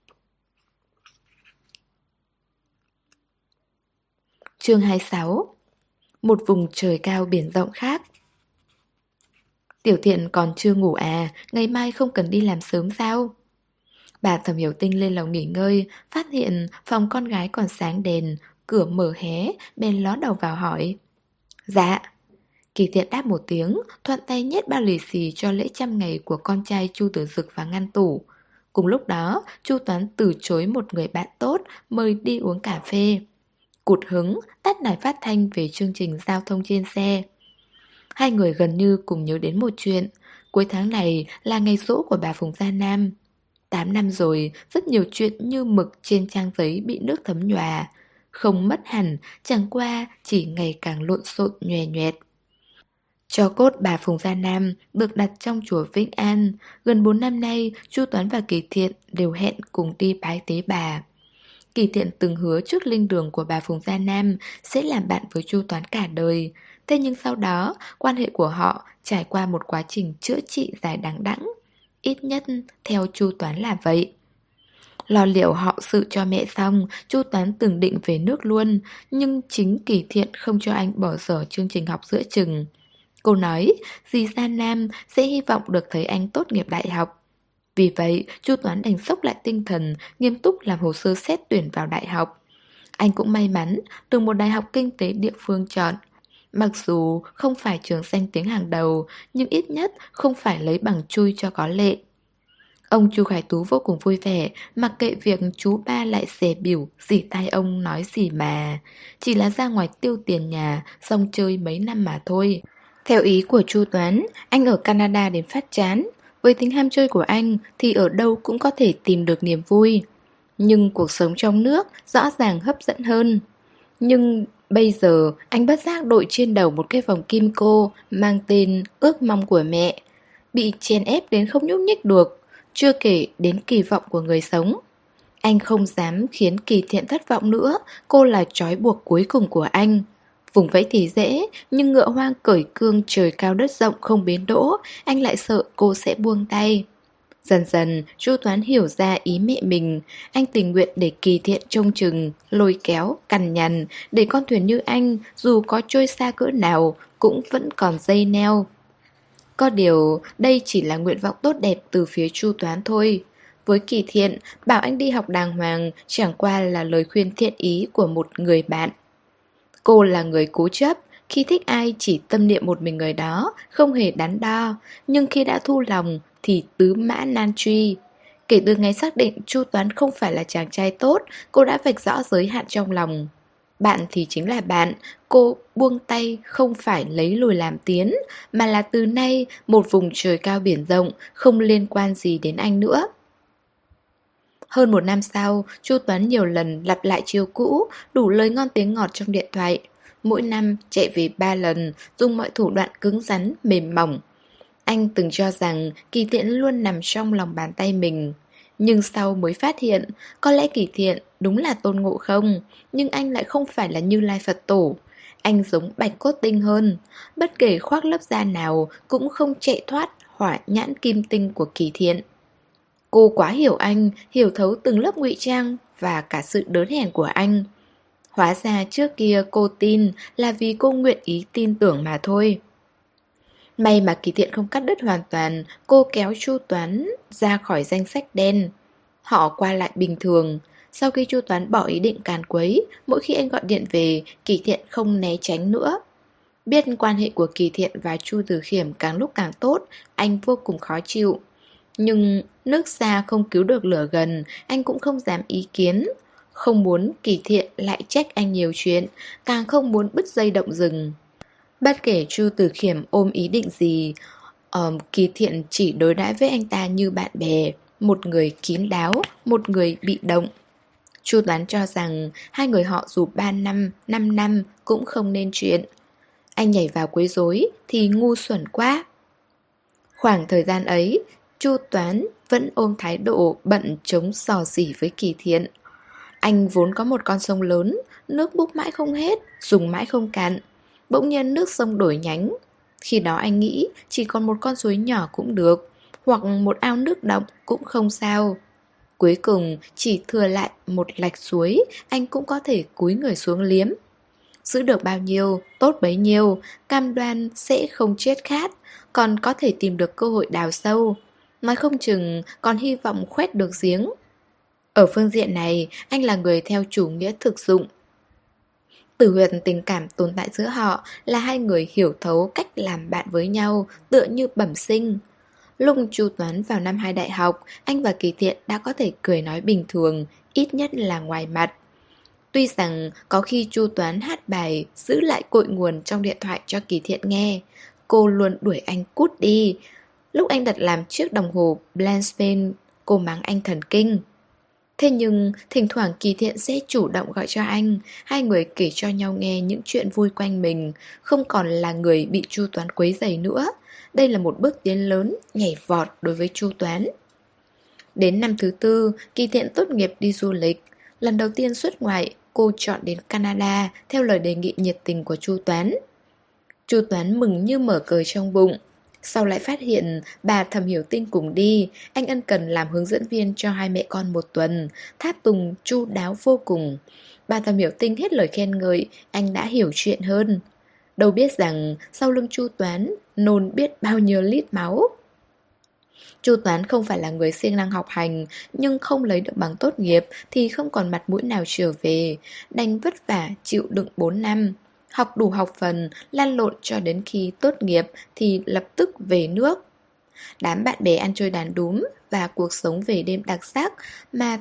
Chương 26. Một vùng trời cao biển rộng khác. Tiểu Thiện còn chưa ngủ à, ngày mai không cần đi làm sớm sao? Bà Thẩm Hiểu Tinh lên lầu nghỉ ngơi, phát hiện phòng con gái còn sáng đèn, cửa mở hé, bèn ló đầu vào hỏi. Dạ. Kỳ Thiện đáp một tiếng, thuận tay nhét bao lì xì cho lễ 100 ngày của con trai Chu Tử Dực vào ngăn tủ. Cùng lúc đó, Chu Toán từ chối một người bạn tốt mời đi uống cà phê. Cụt hứng, tắt đài phát thanh về chương trình giao thông trên xe. Hai người gần như cùng nhớ đến một chuyện. Cuối tháng này là ngày giỗ của bà Phùng Gia Nam. 8 năm rồi, rất nhiều chuyện như mực trên trang giấy bị nước thấm nhòa. Không mất hẳn, chẳng qua chỉ ngày càng lộn xộn nhòe nhoẹt. Tro cốt bà Phùng Gia Nam được đặt trong chùa Vĩnh An. Gần 4 năm nay, Chu Toán và Kỳ Thiện đều hẹn cùng đi bái tế bà. Kỳ Thiện từng hứa trước linh đường của bà Phùng Gia Nam sẽ làm bạn với Chu Toán cả đời. Thế nhưng sau đó, quan hệ của họ trải qua một quá trình chữa trị dài đằng đẵng. Ít nhất theo Chu Toán là vậy. Lo liệu họ sự cho mẹ xong, Chu Toán từng định về nước luôn, nhưng chính Kỳ Thiện không cho anh bỏ dở chương trình học giữa chừng. Cô nói, dì Gia Nam sẽ hy vọng được thấy anh tốt nghiệp đại học. Vì vậy, Chu Toán đành sốc lại tinh thần, nghiêm túc làm hồ sơ xét tuyển vào đại học. Anh cũng may mắn được một đại học kinh tế địa phương chọn. Mặc dù không phải trường danh tiếng hàng đầu, nhưng ít nhất không phải lấy bằng chui cho có lệ. Ông Chu Khải Tú vô cùng vui vẻ, mặc kệ việc chú ba lại xề biểu, dỉ tai ông nói gì mà. Chỉ là ra ngoài tiêu tiền nhà, xong chơi mấy năm mà thôi. Theo ý của Chu Toán, anh ở Canada đến phát chán. Với tính ham chơi của anh thì ở đâu cũng có thể tìm được niềm vui. Nhưng cuộc sống trong nước rõ ràng hấp dẫn hơn. Nhưng bây giờ anh bất giác đội trên đầu một cái vòng kim cô mang tên ước mong của mẹ. Bị chèn ép đến không nhúc nhích được, chưa kể đến kỳ vọng của người sống. Anh không dám khiến Kỳ Thiện thất vọng nữa, cô là trói buộc cuối cùng của anh. Vùng vẫy thì dễ, nhưng ngựa hoang cởi cương trời cao đất rộng không bến đỗ, anh lại sợ cô sẽ buông tay. Dần dần, Chu Toán hiểu ra ý mẹ mình, anh tình nguyện để Kỳ Thiện trông chừng, lôi kéo, cằn nhằn, để con thuyền như anh, dù có trôi xa cỡ nào, cũng vẫn còn dây neo. Có điều, đây chỉ là nguyện vọng tốt đẹp từ phía Chu Toán thôi. Với Kỳ Thiện, bảo anh đi học đàng hoàng chẳng qua là lời khuyên thiện ý của một người bạn. Cô là người cố chấp, khi thích ai chỉ tâm niệm một mình người đó, không hề đắn đo, nhưng khi đã thu lòng thì tứ mã nan truy. Kể từ ngày xác định Chu Toán không phải là chàng trai tốt, cô đã vạch rõ giới hạn trong lòng. Bạn thì chính là bạn, cô buông tay không phải lấy lùi làm tiến, mà là từ nay một vùng trời cao biển rộng, không liên quan gì đến anh nữa. Hơn 1 năm sau, Chu Toán nhiều lần lặp lại chiêu cũ, đủ lời ngon tiếng ngọt trong điện thoại. Mỗi năm chạy về 3 lần, dùng mọi thủ đoạn cứng rắn, mềm mỏng. Anh từng cho rằng Kỳ Thiện luôn nằm trong lòng bàn tay mình. Nhưng sau mới phát hiện, có lẽ Kỳ Thiện đúng là Tôn Ngộ Không, nhưng anh lại không phải là Như Lai Phật Tổ. Anh giống Bạch Cốt Tinh hơn, bất kể khoác lớp da nào cũng không chạy thoát hỏa nhãn kim tinh của Kỳ Thiện. Cô quá hiểu anh, hiểu thấu từng lớp ngụy trang và cả sự đớn hèn của anh. Hóa ra trước kia cô tin là vì cô nguyện ý tin tưởng mà thôi. May mà Kỳ Thiện không cắt đứt hoàn toàn, cô kéo Chu Toán ra khỏi danh sách đen. Họ qua lại bình thường. Sau khi Chu Toán bỏ ý định càn quấy, mỗi khi anh gọi điện về, Kỳ Thiện không né tránh nữa. Biết quan hệ của Kỳ Thiện và Chu Từ Khiểm càng lúc càng tốt, anh vô cùng khó chịu. Nhưng nước xa không cứu được lửa gần, anh cũng không dám ý kiến. Không muốn Kỳ Thiện lại trách anh nhiều chuyện, càng không muốn bứt dây động rừng. Bất kể Chu Tử Khiêm ôm ý định gì, Kỳ Thiện chỉ đối đãi với anh ta như bạn bè, một người kín đáo, một người bị động. Chu Toán cho rằng hai người họ dù 3 năm, 5 năm cũng không nên chuyện. Anh nhảy vào quấy rối thì ngu xuẩn quá. Khoảng thời gian ấy, Chu Toán vẫn ôm thái độ bận chống xò xỉ với Kỳ Thiện. Anh vốn có một con sông lớn, nước bốc mãi không hết, dùng mãi không cạn. Bỗng nhiên nước sông đổi nhánh. Khi đó anh nghĩ chỉ còn một con suối nhỏ cũng được, hoặc một ao nước đọng cũng không sao. Cuối cùng chỉ thừa lại một lạch suối, anh cũng có thể cúi người xuống liếm. Giữ được bao nhiêu, tốt bấy nhiêu, cam đoan sẽ không chết khát, còn có thể tìm được cơ hội đào sâu. Nói không chừng còn hy vọng khoét được giếng. Ở phương diện này, anh là người theo chủ nghĩa thực dụng. Tử huyệt tình cảm tồn tại giữa họ là hai người hiểu thấu cách làm bạn với nhau, tựa như bẩm sinh. Lúc Chu Toán vào năm 2 đại học, anh và Kỳ Thiện đã có thể cười nói bình thường, ít nhất là ngoài mặt. Tuy rằng có khi Chu Toán hát bài giữ lại cội nguồn trong điện thoại cho Kỳ Thiện nghe, cô luôn đuổi anh cút đi. Lúc anh đặt làm chiếc đồng hồ Blancpain, cô mắng anh thần kinh. Thế nhưng thỉnh thoảng Kỳ Thiện sẽ chủ động gọi cho anh, hai người kể cho nhau nghe những chuyện vui quanh mình, không còn là người bị Chu Toán quấy rầy nữa. Đây là một bước tiến lớn, nhảy vọt đối với Chu Toán. Đến năm thứ tư, Kỳ Thiện tốt nghiệp đi du lịch. Lần đầu tiên xuất ngoại, cô chọn đến Canada theo lời đề nghị nhiệt tình của Chu Toán. Chu Toán mừng như mở cờ trong bụng. Sau lại phát hiện bà Thẩm Hiểu Tinh cùng đi, anh ân cần làm hướng dẫn viên cho hai mẹ con một tuần, tháp tùng chu đáo vô cùng. Bà Thẩm Hiểu Tinh hết lời khen ngợi, anh đã hiểu chuyện hơn. Đâu biết rằng sau lưng Chu Toán nôn biết bao nhiêu lít máu. Chu Toán không phải là người siêng năng học hành, nhưng không lấy được bằng tốt nghiệp thì không còn mặt mũi nào trở về, đành vất vả chịu đựng 4 năm. Học đủ học phần, lăn lộn cho đến khi tốt nghiệp thì lập tức về nước. Đám bạn bè ăn chơi đàn đúm và cuộc sống về đêm đặc sắc mà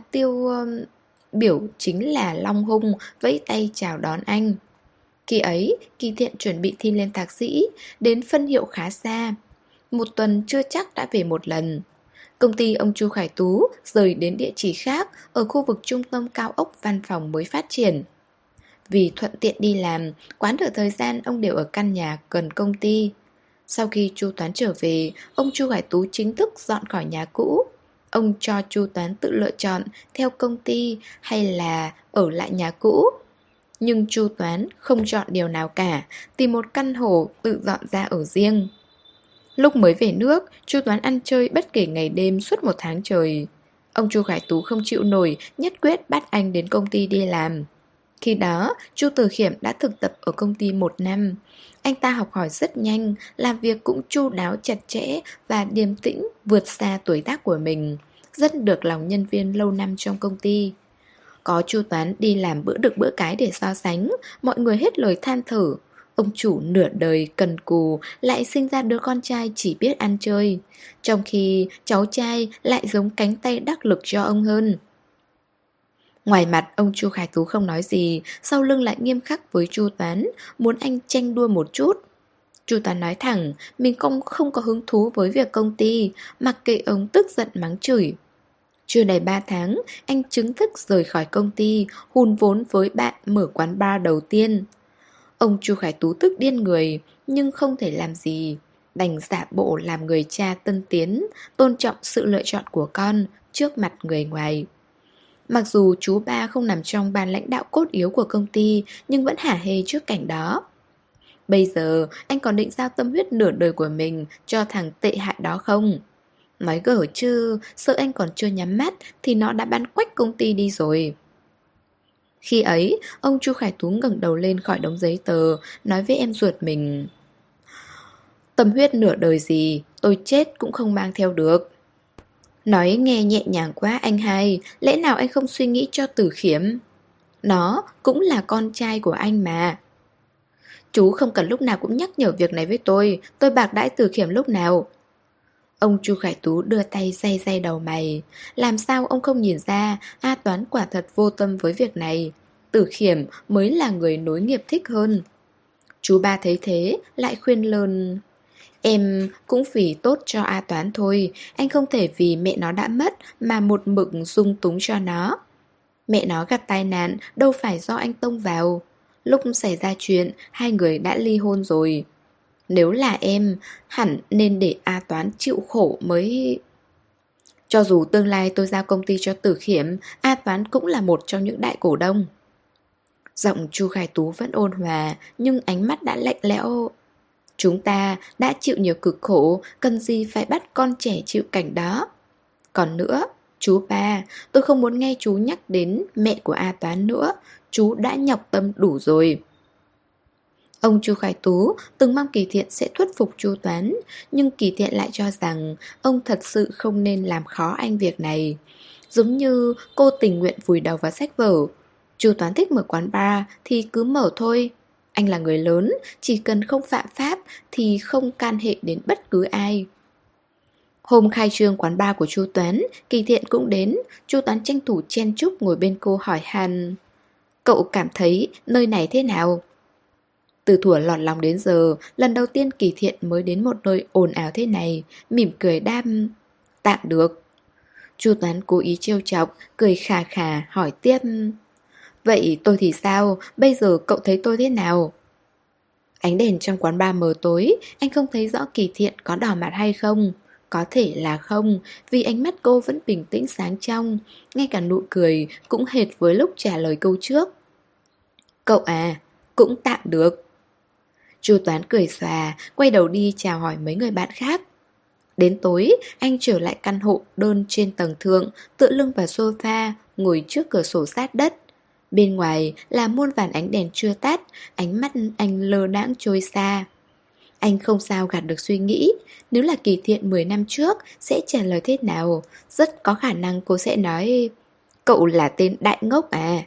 biểu chính là Long Hung vẫy tay chào đón anh. Khi ấy, Kỳ Thiện chuẩn bị thi lên thạc sĩ, đến phân hiệu khá xa. Một tuần chưa chắc đã về một lần. Công ty ông Chu Khải Tú rời đến địa chỉ khác ở khu vực trung tâm cao ốc văn phòng mới phát triển. Vì thuận tiện đi làm, quán ở thời gian ông đều ở căn nhà gần công ty. Sau khi Chu Toán trở về, ông Chu Khải Tú chính thức dọn khỏi nhà cũ. Ông cho Chu Toán tự lựa chọn theo công ty hay là ở lại nhà cũ. Nhưng Chu Toán không chọn điều nào cả, tìm một căn hộ tự dọn ra ở riêng. Lúc mới về nước, Chu Toán ăn chơi bất kể ngày đêm suốt 1 tháng trời. Ông Chu Khải Tú không chịu nổi, nhất quyết bắt anh đến công ty đi làm. Khi đó, Chu Tử Khiêm đã thực tập ở công ty 1 năm. Anh ta học hỏi rất nhanh, làm việc cũng chu đáo chặt chẽ và điềm tĩnh vượt xa tuổi tác của mình, rất được lòng nhân viên lâu năm trong công ty. Có Chu Toán đi làm bữa được bữa cái để so sánh, mọi người hết lời than thở. Ông chủ nửa đời cần cù lại sinh ra đứa con trai chỉ biết ăn chơi, trong khi cháu trai lại giống cánh tay đắc lực cho ông hơn. Ngoài mặt ông Chu Khải Tú không nói gì, sau lưng lại nghiêm khắc với Chu Toán, muốn anh tranh đua một chút. Chu Toán nói thẳng, mình không có hứng thú với việc công ty, mặc kệ ông tức giận mắng chửi. Chưa đầy 3 tháng, anh chính thức rời khỏi công ty, hùn vốn với bạn mở quán bar đầu tiên. Ông Chu Khải Tú tức điên người, nhưng không thể làm gì. Đành giả bộ làm người cha tân tiến, tôn trọng sự lựa chọn của con trước mặt người ngoài. Mặc dù chú ba không nằm trong ban lãnh đạo cốt yếu của công ty, nhưng vẫn hả hê trước cảnh đó. Bây giờ anh còn định giao tâm huyết nửa đời của mình cho thằng tệ hại đó không? Nói gở chứ, sợ anh còn chưa nhắm mắt thì nó đã bán quách công ty đi rồi. Khi ấy, ông Chu Khải Tú ngẩng đầu lên khỏi đống giấy tờ, nói với em ruột mình: tâm huyết nửa đời gì, tôi chết cũng không mang theo được. Nói nghe nhẹ nhàng quá anh hai, lẽ nào anh không suy nghĩ cho Tử Khiêm? Nó cũng là con trai của anh mà. Chú không cần lúc nào cũng nhắc nhở việc này với tôi bạc đãi Tử Khiêm lúc nào. Ông Chu Khải Tú đưa tay day day đầu mày. Làm sao ông không nhìn ra A Toán quả thật vô tâm với việc này. Tử Khiểm mới là người nối nghiệp thích hơn. Chú ba thấy thế lại khuyên lơn: Em cũng vì tốt cho A Toán thôi. Anh không thể vì mẹ nó đã mất mà một mực dung túng cho nó. Mẹ nó gặp tai nạn đâu phải do anh tông vào. Lúc xảy ra chuyện, hai người đã ly hôn rồi. Nếu là em, hẳn nên để A Toán chịu khổ mới... Cho dù tương lai tôi giao công ty cho Tử Khiểm, A Toán cũng là một trong những đại cổ đông. Giọng Chu Khải Tú vẫn ôn hòa, nhưng ánh mắt đã lạnh lẽo. Chúng ta đã chịu nhiều cực khổ, cần gì phải bắt con trẻ chịu cảnh đó. Còn nữa, chú ba, tôi không muốn nghe chú nhắc đến mẹ của A Toán nữa. Chú đã nhọc tâm đủ rồi. Ông Chu Khải Tú từng mong Kỳ Thiện sẽ thuyết phục Chu Toán, nhưng Kỳ Thiện lại cho rằng ông thật sự không nên làm khó anh việc này. Giống như cô tình nguyện vùi đầu vào sách vở. Chu Toán thích mở quán bar thì cứ mở thôi. Anh là người lớn, chỉ cần không phạm pháp thì không can hệ đến bất cứ ai. Hôm khai trương quán bar của Chu Toán, Kỳ Thiện cũng đến. Chu Toán tranh thủ chen chúc ngồi bên cô hỏi han: Cậu cảm thấy nơi này thế nào? Từ thuở lọt lòng đến giờ, lần đầu tiên Kỳ Thiện mới đến một nơi ồn ào thế này, mỉm cười đáp: Tạm được. Chu Toán cố ý trêu chọc, cười khà khà hỏi tiếp: Vậy tôi thì sao? Bây giờ cậu thấy tôi thế nào? Ánh đèn trong quán bar mờ tối, anh không thấy rõ Kỳ Thiện có đỏ mặt hay không. Có thể là không, vì ánh mắt cô vẫn bình tĩnh sáng trong, ngay cả nụ cười cũng hệt với lúc trả lời câu trước. Cậu à, cũng tạm được. Chu Toán cười xòa, quay đầu đi chào hỏi mấy người bạn khác. Đến tối, anh trở lại căn hộ đơn trên tầng thượng, tựa lưng vào sofa, ngồi trước cửa sổ sát đất. Bên ngoài là muôn vàn ánh đèn chưa tắt, ánh mắt anh lơ đãng trôi xa. Anh không sao gạt được suy nghĩ, nếu là Kỳ Thiện 10 năm trước sẽ trả lời thế nào. Rất có khả năng cô sẽ nói: Cậu là tên đại ngốc à.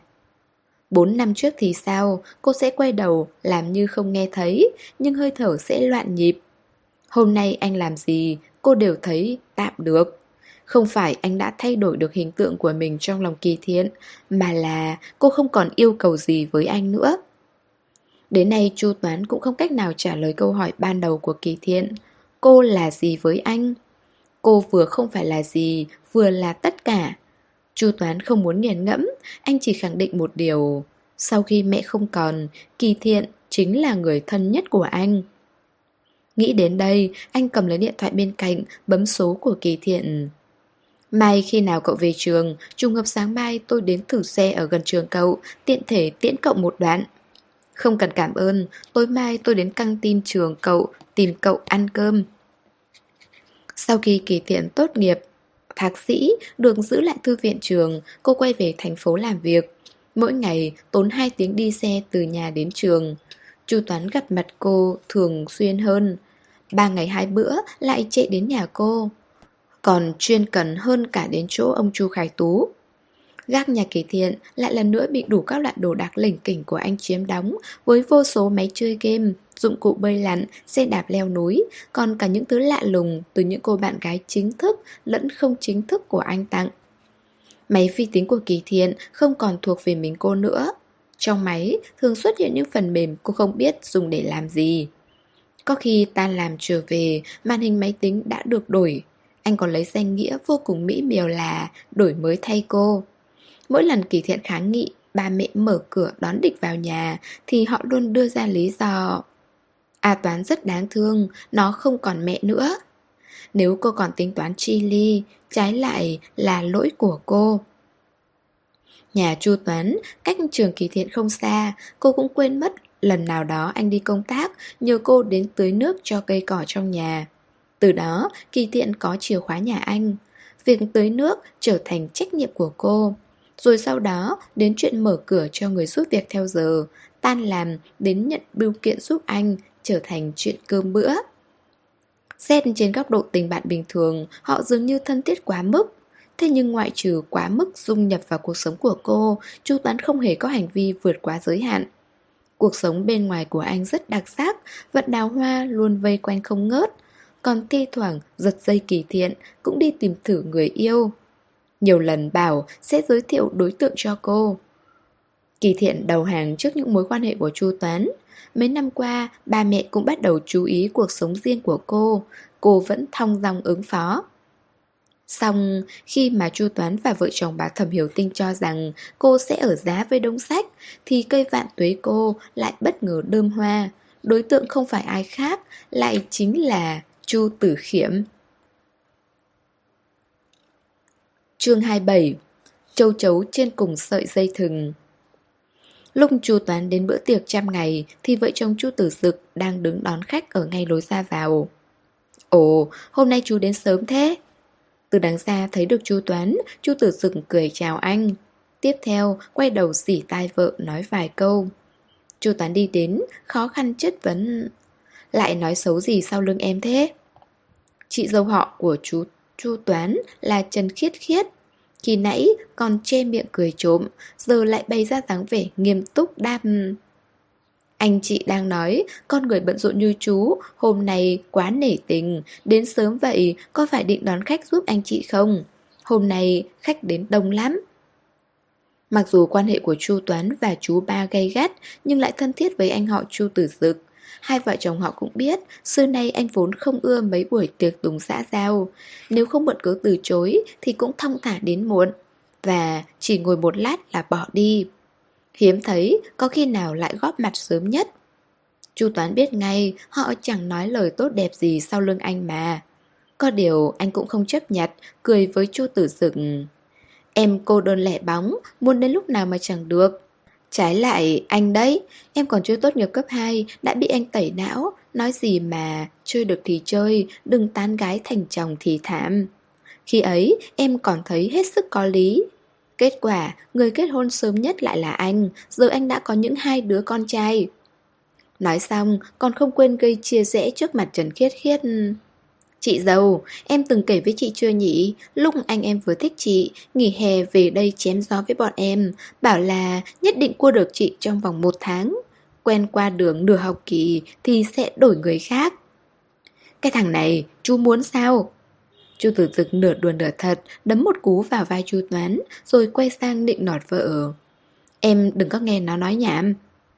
4 năm trước thì sao? Cô sẽ quay đầu làm như không nghe thấy, nhưng hơi thở sẽ loạn nhịp. Hôm nay anh làm gì cô đều thấy tạm được. Không phải anh đã thay đổi được hình tượng của mình trong lòng Kỳ Thiện, mà là cô không còn yêu cầu gì với anh nữa. Đến nay Chu Toán cũng không cách nào trả lời câu hỏi ban đầu của Kỳ Thiện. Cô là gì với anh? Cô vừa không phải là gì, vừa là tất cả. Chu Toán không muốn nghiền ngẫm, anh chỉ khẳng định một điều: sau khi mẹ không còn, Kỳ Thiện chính là người thân nhất của anh. Nghĩ đến đây, anh cầm lấy điện thoại bên cạnh, bấm số của Kỳ Thiện. Mai khi nào cậu về trường? Trùng hợp sáng mai tôi đến thử xe ở gần trường cậu, tiện thể tiễn cậu một đoạn. Không cần cảm ơn, tối mai tôi đến căng tin trường cậu, tìm cậu ăn cơm. Sau khi Kỳ Thiện tốt nghiệp thạc sĩ, được giữ lại thư viện trường, cô quay về thành phố làm việc. Mỗi ngày tốn 2 tiếng đi xe từ nhà đến trường. Chu Toán gặp mặt cô thường xuyên hơn. 3 ngày 2 bữa lại chạy đến nhà cô. Còn chuyên cần hơn cả đến chỗ ông Chu Khải Tú. Gác nhà Kỳ Thiện lại lần nữa bị đủ các loại đồ đạc lỉnh kỉnh của anh chiếm đóng, với vô số máy chơi game, dụng cụ bơi lặn, xe đạp leo núi, còn cả những thứ lạ lùng từ những cô bạn gái chính thức lẫn không chính thức của anh tặng. Máy vi tính của Kỳ Thiện không còn thuộc về mình cô nữa. Trong máy thường xuất hiện những phần mềm cô không biết dùng để làm gì. Có khi tan làm trở về, màn hình máy tính đã được đổi. Anh còn lấy danh nghĩa vô cùng mỹ miều là đổi mới thay cô. Mỗi lần Kỳ Thiện kháng nghị ba mẹ mở cửa đón địch vào nhà thì họ luôn đưa ra lý do: A Toán rất đáng thương, nó không còn mẹ nữa. Nếu cô còn tính toán chi ly, trái lại là lỗi của cô. Nhà Chu Toán cách trường Kỳ Thiện không xa, cô cũng quên mất lần nào đó anh đi công tác nhờ cô đến tưới nước cho cây cỏ trong nhà. Từ đó Kỳ Thiện có chìa khóa nhà anh. Việc tưới nước trở thành trách nhiệm của cô. Rồi sau đó đến chuyện mở cửa cho người giúp việc theo giờ, tan làm đến nhận bưu kiện giúp anh, trở thành chuyện cơm bữa. Xét trên góc độ tình bạn bình thường, họ dường như thân thiết quá mức. Thế nhưng ngoại trừ quá mức dung nhập vào cuộc sống của cô, Chu Toán không hề có hành vi vượt quá giới hạn. Cuộc sống bên ngoài của anh rất đặc sắc, vận đào hoa luôn vây quanh không ngớt. còn thi thoảng giật dây Kỳ Thiện cũng đi tìm thử người yêu. Nhiều lần bảo sẽ giới thiệu đối tượng cho cô. Kỳ Thiện đầu hàng trước những mối quan hệ của Chu Toán. Mấy năm qua, ba mẹ cũng bắt đầu chú ý cuộc sống riêng của cô vẫn thong dong ứng phó. Xong, khi mà Chu Toán và vợ chồng bà Thẩm Hiểu Tinh cho rằng cô sẽ ở giá với đống sách, thì cây vạn tuế cô lại bất ngờ đơm hoa. Đối tượng không phải ai khác, lại chính là Chu Tử Khiểm. Chương 27. Châu chấu trên cùng sợi dây thừng. Lúc Chu Toán đến bữa tiệc trăm ngày thì vợ chồng Chu Tử Dực đang đứng đón khách ở ngay lối ra vào. Ồ, hôm nay chú đến sớm thế. Từ đằng xa thấy được Chu Toán, Chu Tử Dực cười chào anh. Tiếp theo, quay đầu xỉ tai vợ nói vài câu. Chu Toán đi đến, khó khăn chất vấn. Lại nói xấu gì sau lưng em thế? Chị dâu họ của Chu Toán là Trần Khiết Khiết. Khi nãy còn che miệng cười trộm, giờ lại bày ra dáng vẻ nghiêm túc đáp. Anh chị đang nói, con người bận rộn như chú, hôm nay quá nể tình, đến sớm vậy, có phải định đón khách giúp anh chị không? Hôm nay khách đến đông lắm. Mặc dù quan hệ của Chu Toán và chú ba gay gắt, nhưng lại thân thiết với anh họ Chu Tử Dực. Hai vợ chồng họ cũng biết, xưa nay anh vốn không ưa mấy buổi tiệc tùng xã giao. Nếu không mượn cớ từ chối thì cũng thong thả đến muộn. Và chỉ ngồi một lát là bỏ đi. Hiếm thấy có khi nào lại góp mặt sớm nhất. Chu Toán biết ngay họ chẳng nói lời tốt đẹp gì sau lưng anh mà. Có điều anh cũng không chấp nhặt, cười với Chu Tử Dực. Em cô đơn lẻ bóng, muốn đến lúc nào mà chẳng được. Trái lại anh đấy, em còn chưa tốt nghiệp cấp 2 đã bị anh tẩy não. Nói gì mà chơi được thì chơi, đừng tán gái thành chồng thì thảm. Khi ấy em còn thấy hết sức có lý. Kết quả người kết hôn sớm nhất lại là anh. Giờ anh đã có những 2 đứa con trai. Nói xong còn không quên gây chia rẽ trước mặt Trần Khiết Khiết. Chị dâu, em từng kể với chị chưa nhỉ? Lúc anh em vừa thích chị, nghỉ hè về đây chém gió với bọn em, bảo là nhất định cua được chị trong vòng 1 tháng. Quen qua đường nửa học kỳ thì sẽ đổi người khác. Cái thằng này, chú muốn sao? Chu Tử Dực nửa đùa nửa thật, đấm một cú vào vai Chu Toán, rồi quay sang định nọt vợ. Em đừng có nghe nó nói nhảm.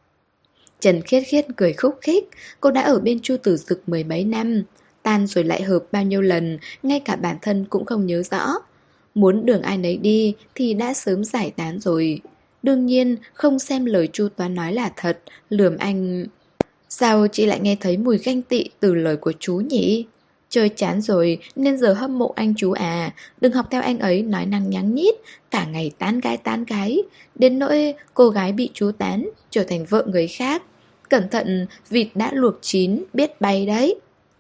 Trần Khiết Khiết cười khúc khích, cô đã ở bên Chu Tử Dực 10 mấy năm. Tan rồi lại hợp bao nhiêu lần, ngay cả bản thân cũng không nhớ rõ. Muốn đường ai nấy đi thì đã sớm giải tán rồi. Đương nhiên không xem lời Chu Toán nói là thật, lườm anh. Sao chị lại nghe thấy mùi ganh tị từ lời của chú nhỉ? Chơi chán rồi nên giờ hâm mộ anh chú à. Đừng học theo anh ấy nói năng nhắn nhít, cả ngày tán gái. Đến nỗi cô gái bị chú tán trở thành vợ người khác. Cẩn thận, vịt đã luộc chín, biết bay đấy.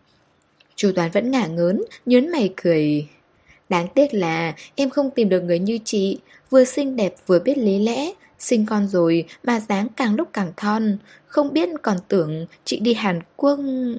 Chu Toán vẫn ngả ngớn, nhớn mày cười. Đáng tiếc là em không tìm được người như chị, vừa xinh đẹp vừa biết lý lẽ. Sinh con rồi mà dáng càng lúc càng thon. Không biết còn tưởng chị đi Hàn Quốc.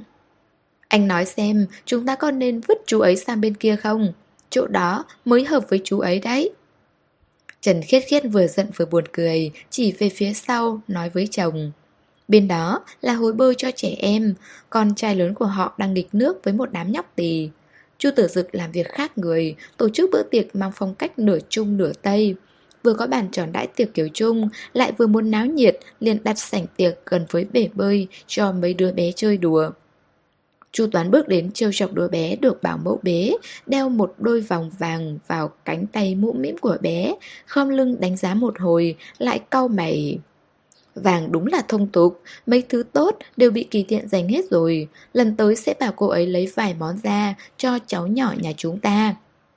Anh nói xem, chúng ta có nên vứt chú ấy sang bên kia không? Chỗ đó mới hợp với chú ấy đấy. Trần Khiết Khiết vừa giận vừa buồn cười, chỉ về phía sau, nói với chồng. Bên đó là hối bơi cho trẻ em, con trai lớn của họ đang nghịch nước với một đám nhóc tỳ. Chu Tử Dực làm việc khác người, tổ chức bữa tiệc mang phong cách nửa Trung nửa Tây. Vừa có bàn tròn đãi tiệc kiểu Trung, lại vừa muốn náo nhiệt, liền đặt sảnh tiệc gần với bể bơi cho mấy đứa bé chơi đùa. Chu Toán bước đến trêu chọc đứa bé được bảo mẫu bế, đeo một đôi vòng vàng vào cánh tay mũm mĩm của bé, khom lưng đánh giá một hồi, lại cau mày. Vàng đúng là thông tục, mấy thứ tốt đều bị Kỳ Thiện giành hết rồi, lần tới sẽ bảo cô ấy lấy vài món ra cho cháu nhỏ nhà chúng ta.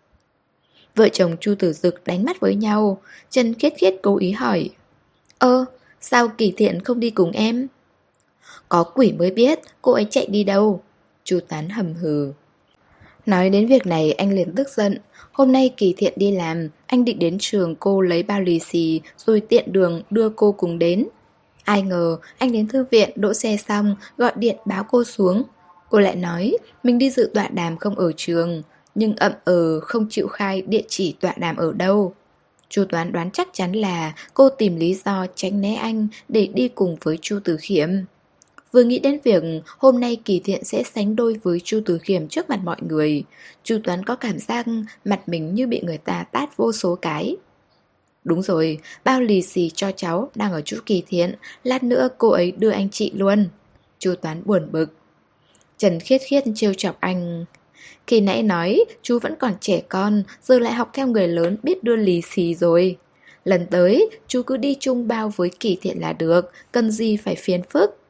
Vợ chồng Chu Tử Dực đánh mắt với nhau, Trần Khiết Khiết cố ý hỏi. Sao Kỳ Thiện không đi cùng em? Có quỷ mới biết cô ấy chạy đi đâu. Chu Toán hầm hừ. Nói đến việc này anh liền tức giận. Hôm nay Kỳ Thiện đi làm, anh định đến trường cô lấy bao lì xì rồi tiện đường đưa cô cùng đến. Ai ngờ anh đến thư viện đỗ xe xong gọi điện báo cô xuống. Cô lại nói mình đi dự tọa đàm không ở trường, nhưng không chịu khai địa chỉ tọa đàm ở đâu. Chu Toán đoán chắc chắn là cô tìm lý do tránh né anh để đi cùng với Chu Tử Khiểm. Vừa nghĩ đến việc hôm nay Kỳ Thiện sẽ sánh đôi với Chu Tử Khiêm trước mặt mọi người, Chu Toán có cảm giác mặt mình như bị người ta tát vô số cái. Đúng rồi, bao lì xì cho cháu đang ở chỗ Kỳ Thiện, lát nữa cô ấy đưa anh chị luôn. Chu Toán buồn bực. Trần Khiết Khiết trêu chọc anh. Khi nãy nói chú vẫn còn trẻ con, giờ lại học theo người lớn biết đưa lì xì rồi. Lần tới chú cứ đi chung bao với Kỳ Thiện là được, cần gì phải phiền phức.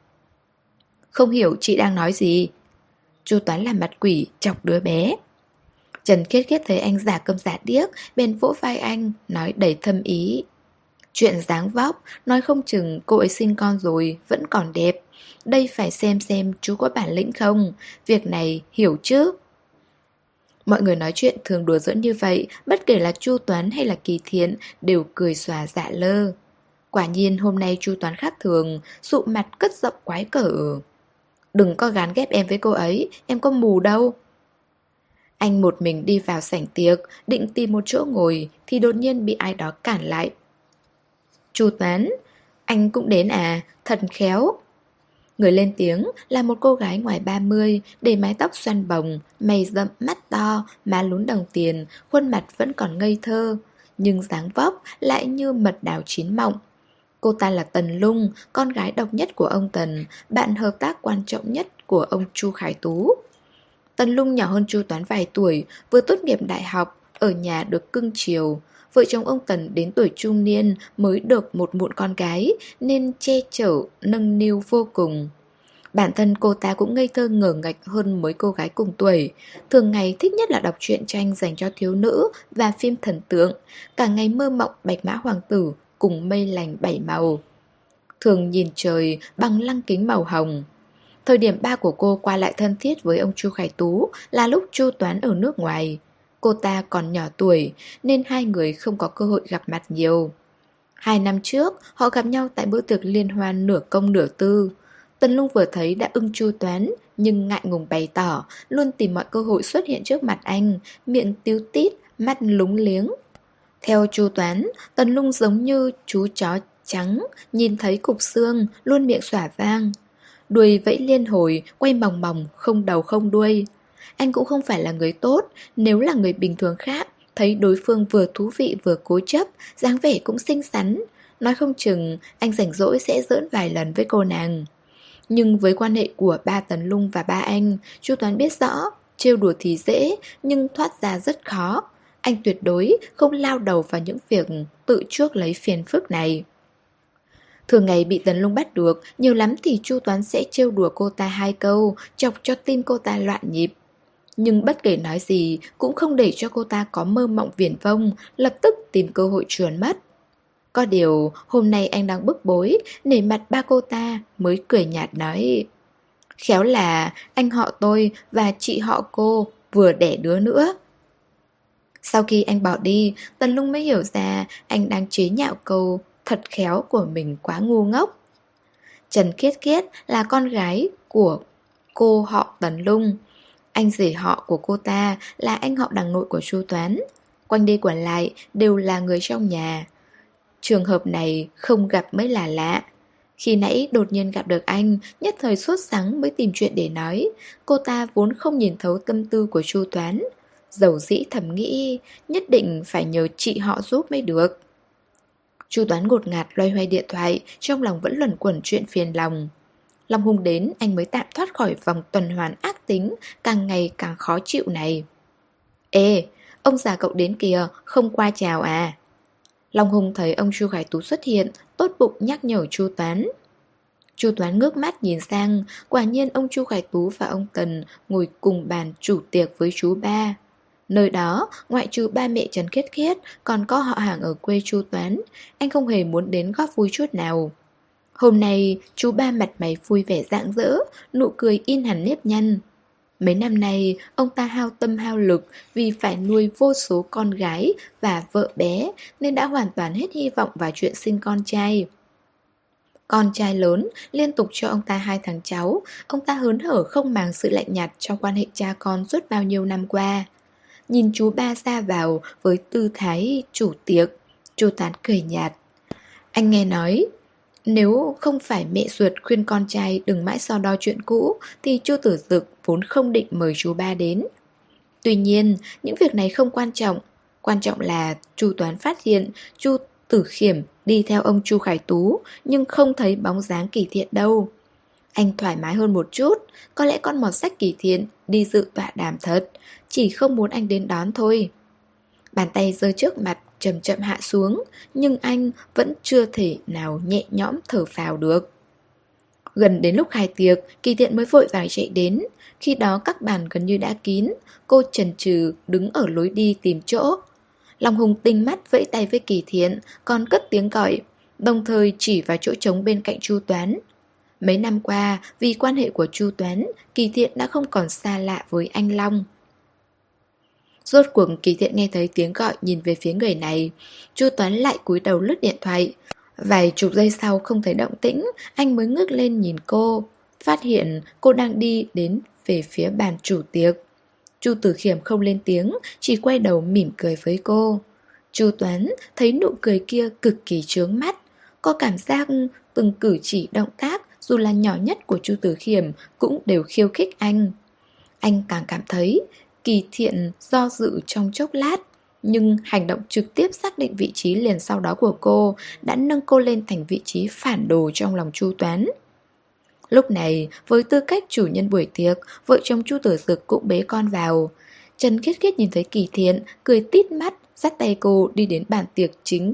Không hiểu chị đang nói gì. Chu Toán làm mặt quỷ chọc đứa bé. Trần Khiết Khiết thấy anh giả câm giả điếc, bèn vỗ vai anh, nói đầy thâm ý. Chuyện dáng vóc, nói không chừng cô ấy sinh con rồi, vẫn còn đẹp. Đây phải xem chú có bản lĩnh không, việc này hiểu chứ. Mọi người nói chuyện thường đùa giỡn như vậy, bất kể là Chu Toán hay là Kỳ Thiện đều cười xòa dạ lơ. Quả nhiên hôm nay Chu Toán khác thường, sụ mặt cất giọng quái cở. Đừng có gán ghép em với cô ấy, em có mù đâu. Anh một mình đi vào sảnh tiệc, định tìm một chỗ ngồi thì đột nhiên bị ai đó cản lại. Chu Toán, anh cũng đến à, thật khéo. Người lên tiếng là một cô gái ngoài 30, để mái tóc xoăn bồng, mày rậm, mắt to, má lún đồng tiền, khuôn mặt vẫn còn ngây thơ, nhưng dáng vóc lại như mật đào chín mọng. Cô ta là Tần Lung, con gái độc nhất của ông Tần, bạn hợp tác quan trọng nhất của ông Chu Khải Tú. Tần Lung nhỏ hơn Chu Toán vài tuổi, vừa tốt nghiệp đại học, ở nhà được cưng chiều. Vợ chồng ông Tần đến tuổi trung niên mới được một mụn con gái, nên che chở, nâng niu vô cùng. Bản thân cô ta cũng ngây thơ ngờ nghệch hơn mấy cô gái cùng tuổi. Thường ngày thích nhất là đọc truyện tranh dành cho thiếu nữ và phim thần tượng. Cả ngày mơ mộng bạch mã hoàng tử cùng mây lành bảy màu. Thường nhìn trời bằng lăng kính màu hồng. Thời điểm ba của cô qua lại thân thiết với ông Chu Khải Tú là lúc Chu Toán ở nước ngoài. Cô ta còn nhỏ tuổi nên hai người không có cơ hội gặp mặt nhiều. 2 năm trước, họ gặp nhau tại bữa tiệc liên hoan nửa công nửa tư. Tần Lung vừa thấy đã ưng Chu Toán, nhưng ngại ngùng bày tỏ, luôn tìm mọi cơ hội xuất hiện trước mặt anh, miệng tíu tít, mắt lúng liếng. Theo Chu Toán, Tần Lung giống như chú chó trắng, nhìn thấy cục xương, luôn miệng xỏa vang. Đuôi vẫy liên hồi, quay mòng mòng, không đầu không đuôi. Anh cũng không phải là người tốt, nếu là người bình thường khác, thấy đối phương vừa thú vị vừa cố chấp, dáng vẻ cũng xinh xắn. Nói không chừng, anh rảnh rỗi sẽ giỡn vài lần với cô nàng. Nhưng với quan hệ của ba Tần Lung và ba anh, Chu Toán biết rõ, trêu đùa thì dễ, nhưng thoát ra rất khó. Anh tuyệt đối không lao đầu vào những việc tự chuốc lấy phiền phức này. Thường ngày bị Tần Lung bắt được, nhiều lắm thì Chu Toán sẽ trêu đùa cô ta 2 câu, chọc cho tim cô ta loạn nhịp. Nhưng bất kể nói gì cũng không để cho cô ta có mơ mộng viển vông, lập tức tìm cơ hội trườn mất. Có điều hôm nay anh đang bức bối, nể mặt ba cô ta mới cười nhạt nói: khéo là anh họ tôi và chị họ cô vừa đẻ đứa nữa. Sau khi anh bỏ đi, Tần Lung mới hiểu ra anh đang chế nhạo câu thật khéo của mình quá ngu ngốc. Trần Khiết Khiết là con gái của cô họ Tần Lung. Anh rể họ của cô ta là anh họ đằng nội của Chu Toán. Quanh đi quẩn lại đều là người trong nhà. Trường hợp này không gặp mới là lạ. Khi nãy đột nhiên gặp được anh, nhất thời sốt sắng mới tìm chuyện để nói. Cô ta vốn không nhìn thấu tâm tư của Chu Toán. Dầu dĩ thầm nghĩ nhất định phải nhờ chị họ giúp mới được. Chu Toán ngột ngạt loay hoay điện thoại, trong lòng vẫn luẩn quẩn chuyện phiền lòng. Long Hùng đến anh mới tạm thoát khỏi vòng tuần hoàn ác tính, càng ngày càng khó chịu này. Ê, ông già cậu đến kìa, không qua chào à? Long Hùng thấy ông Chu Khải Tú xuất hiện, tốt bụng nhắc nhở Chu Toán. Chu Toán ngước mắt nhìn sang, quả nhiên ông Chu Khải Tú và ông Tần ngồi cùng bàn chủ tiệc với chú ba. Nơi đó, ngoại trừ ba mẹ Trần Khiết Khiết, còn có họ hàng ở quê Chu Toán. Anh không hề muốn đến góp vui chút nào. Hôm nay, chú ba mặt mày vui vẻ rạng rỡ, nụ cười in hẳn nếp nhăn. Mấy năm nay, ông ta hao tâm hao lực vì phải nuôi vô số con gái và vợ bé, nên đã hoàn toàn hết hy vọng vào chuyện sinh con trai. Con trai lớn liên tục cho ông ta 2 thằng cháu, ông ta hớn hở không màng sự lạnh nhạt trong quan hệ cha con suốt bao nhiêu năm qua. Nhìn chú ba ra vào với tư thái chủ tiệc, Chu Toán cười nhạt. Anh nghe nói, Nếu không phải mẹ ruột khuyên con trai đừng mãi so đo chuyện cũ thì Chu Tử Dực vốn không định mời chú ba đến. Tuy nhiên, những việc này không quan trọng là Chu Toán phát hiện Chu Tử Khiêm đi theo ông Chu Khải Tú nhưng không thấy bóng dáng Kỳ Thiện đâu. Anh thoải mái hơn một chút, có lẽ con mọt sách Kỳ Thiện đi dự tọa đàm thật, chỉ không muốn anh đến đón thôi. Bàn tay giơ trước mặt chậm chậm hạ xuống, nhưng anh vẫn chưa thể nào nhẹ nhõm thở phào được. Gần đến lúc khai tiệc, Kỳ Thiện mới vội vàng chạy đến. Khi đó các bàn gần như đã kín, cô chần chừ đứng ở lối đi tìm chỗ. Long Hùng tinh mắt vẫy tay với Kỳ Thiện, còn cất tiếng gọi, đồng thời chỉ vào chỗ trống bên cạnh Chu Toán. Mấy năm qua, vì quan hệ của Chu Toán, Kỳ Thiện đã không còn xa lạ với anh Long. Rốt cuộc Kỳ Thiện nghe thấy tiếng gọi nhìn về phía người này. Chu Toán lại cúi đầu lướt điện thoại. Vài chục giây sau không thấy động tĩnh, anh mới ngước lên nhìn cô. Phát hiện cô đang đi đến về phía bàn chủ tiệc. Chu Tử Khiêm không lên tiếng, chỉ quay đầu mỉm cười với cô. Chu Toán thấy nụ cười kia cực kỳ chướng mắt. Có cảm giác từng cử chỉ động tác, dù là nhỏ nhất của Chu Tử Khiêm, cũng đều khiêu khích anh. Anh càng cảm thấy Kỳ Thiện do dự trong chốc lát, nhưng hành động trực tiếp xác định vị trí liền sau đó của cô đã nâng cô lên thành vị trí phản đồ trong lòng Chu Toán. Lúc này, với tư cách chủ nhân buổi tiệc, vợ chồng Chu Tử Dực cũng bế con vào. Trần Khiết Khiết nhìn thấy Kỳ Thiện, cười tít mắt, dắt tay cô đi đến bàn tiệc chính,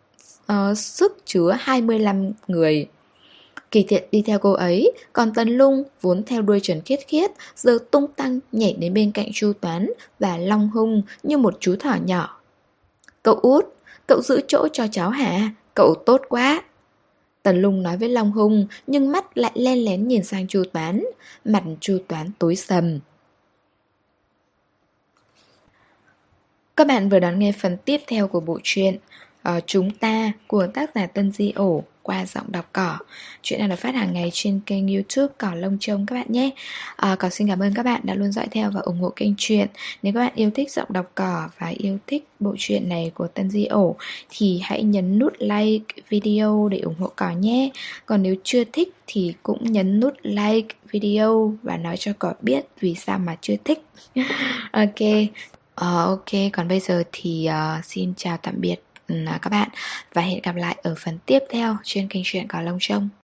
sức chứa 25 người. Kỳ Thiện đi theo cô ấy, còn Tần Lung vốn theo đuôi Trần Khiết Khiết, giờ tung tăng nhảy đến bên cạnh Chu Toán và Long Hung như một chú thỏ nhỏ. Cậu út, cậu giữ chỗ cho cháu hả? Cậu tốt quá. Tần Lung nói với Long Hung, nhưng mắt lại len lén nhìn sang Chu Toán. Mặt Chu Toán tối sầm. Các bạn vừa đón nghe phần tiếp theo của bộ truyện Chúng Ta của tác giả Tân Di Ổ qua giọng đọc Cỏ. Chuyện này được phát hàng ngày trên kênh YouTube Cỏ Lông Trông các bạn nhé. Cỏ xin cảm ơn các bạn đã luôn dõi theo và ủng hộ kênh truyện. Nếu các bạn yêu thích giọng đọc Cỏ và yêu thích bộ truyện này của Tân Di Ổ thì hãy nhấn nút like video để ủng hộ Cỏ nhé. Còn nếu chưa thích thì cũng nhấn nút like video và nói cho Cỏ biết vì sao mà chưa thích. Ok. Ok, còn bây giờ thì xin chào tạm biệt các bạn và hẹn gặp lại ở phần tiếp theo trên kênh truyện Cỏ Lông Trông.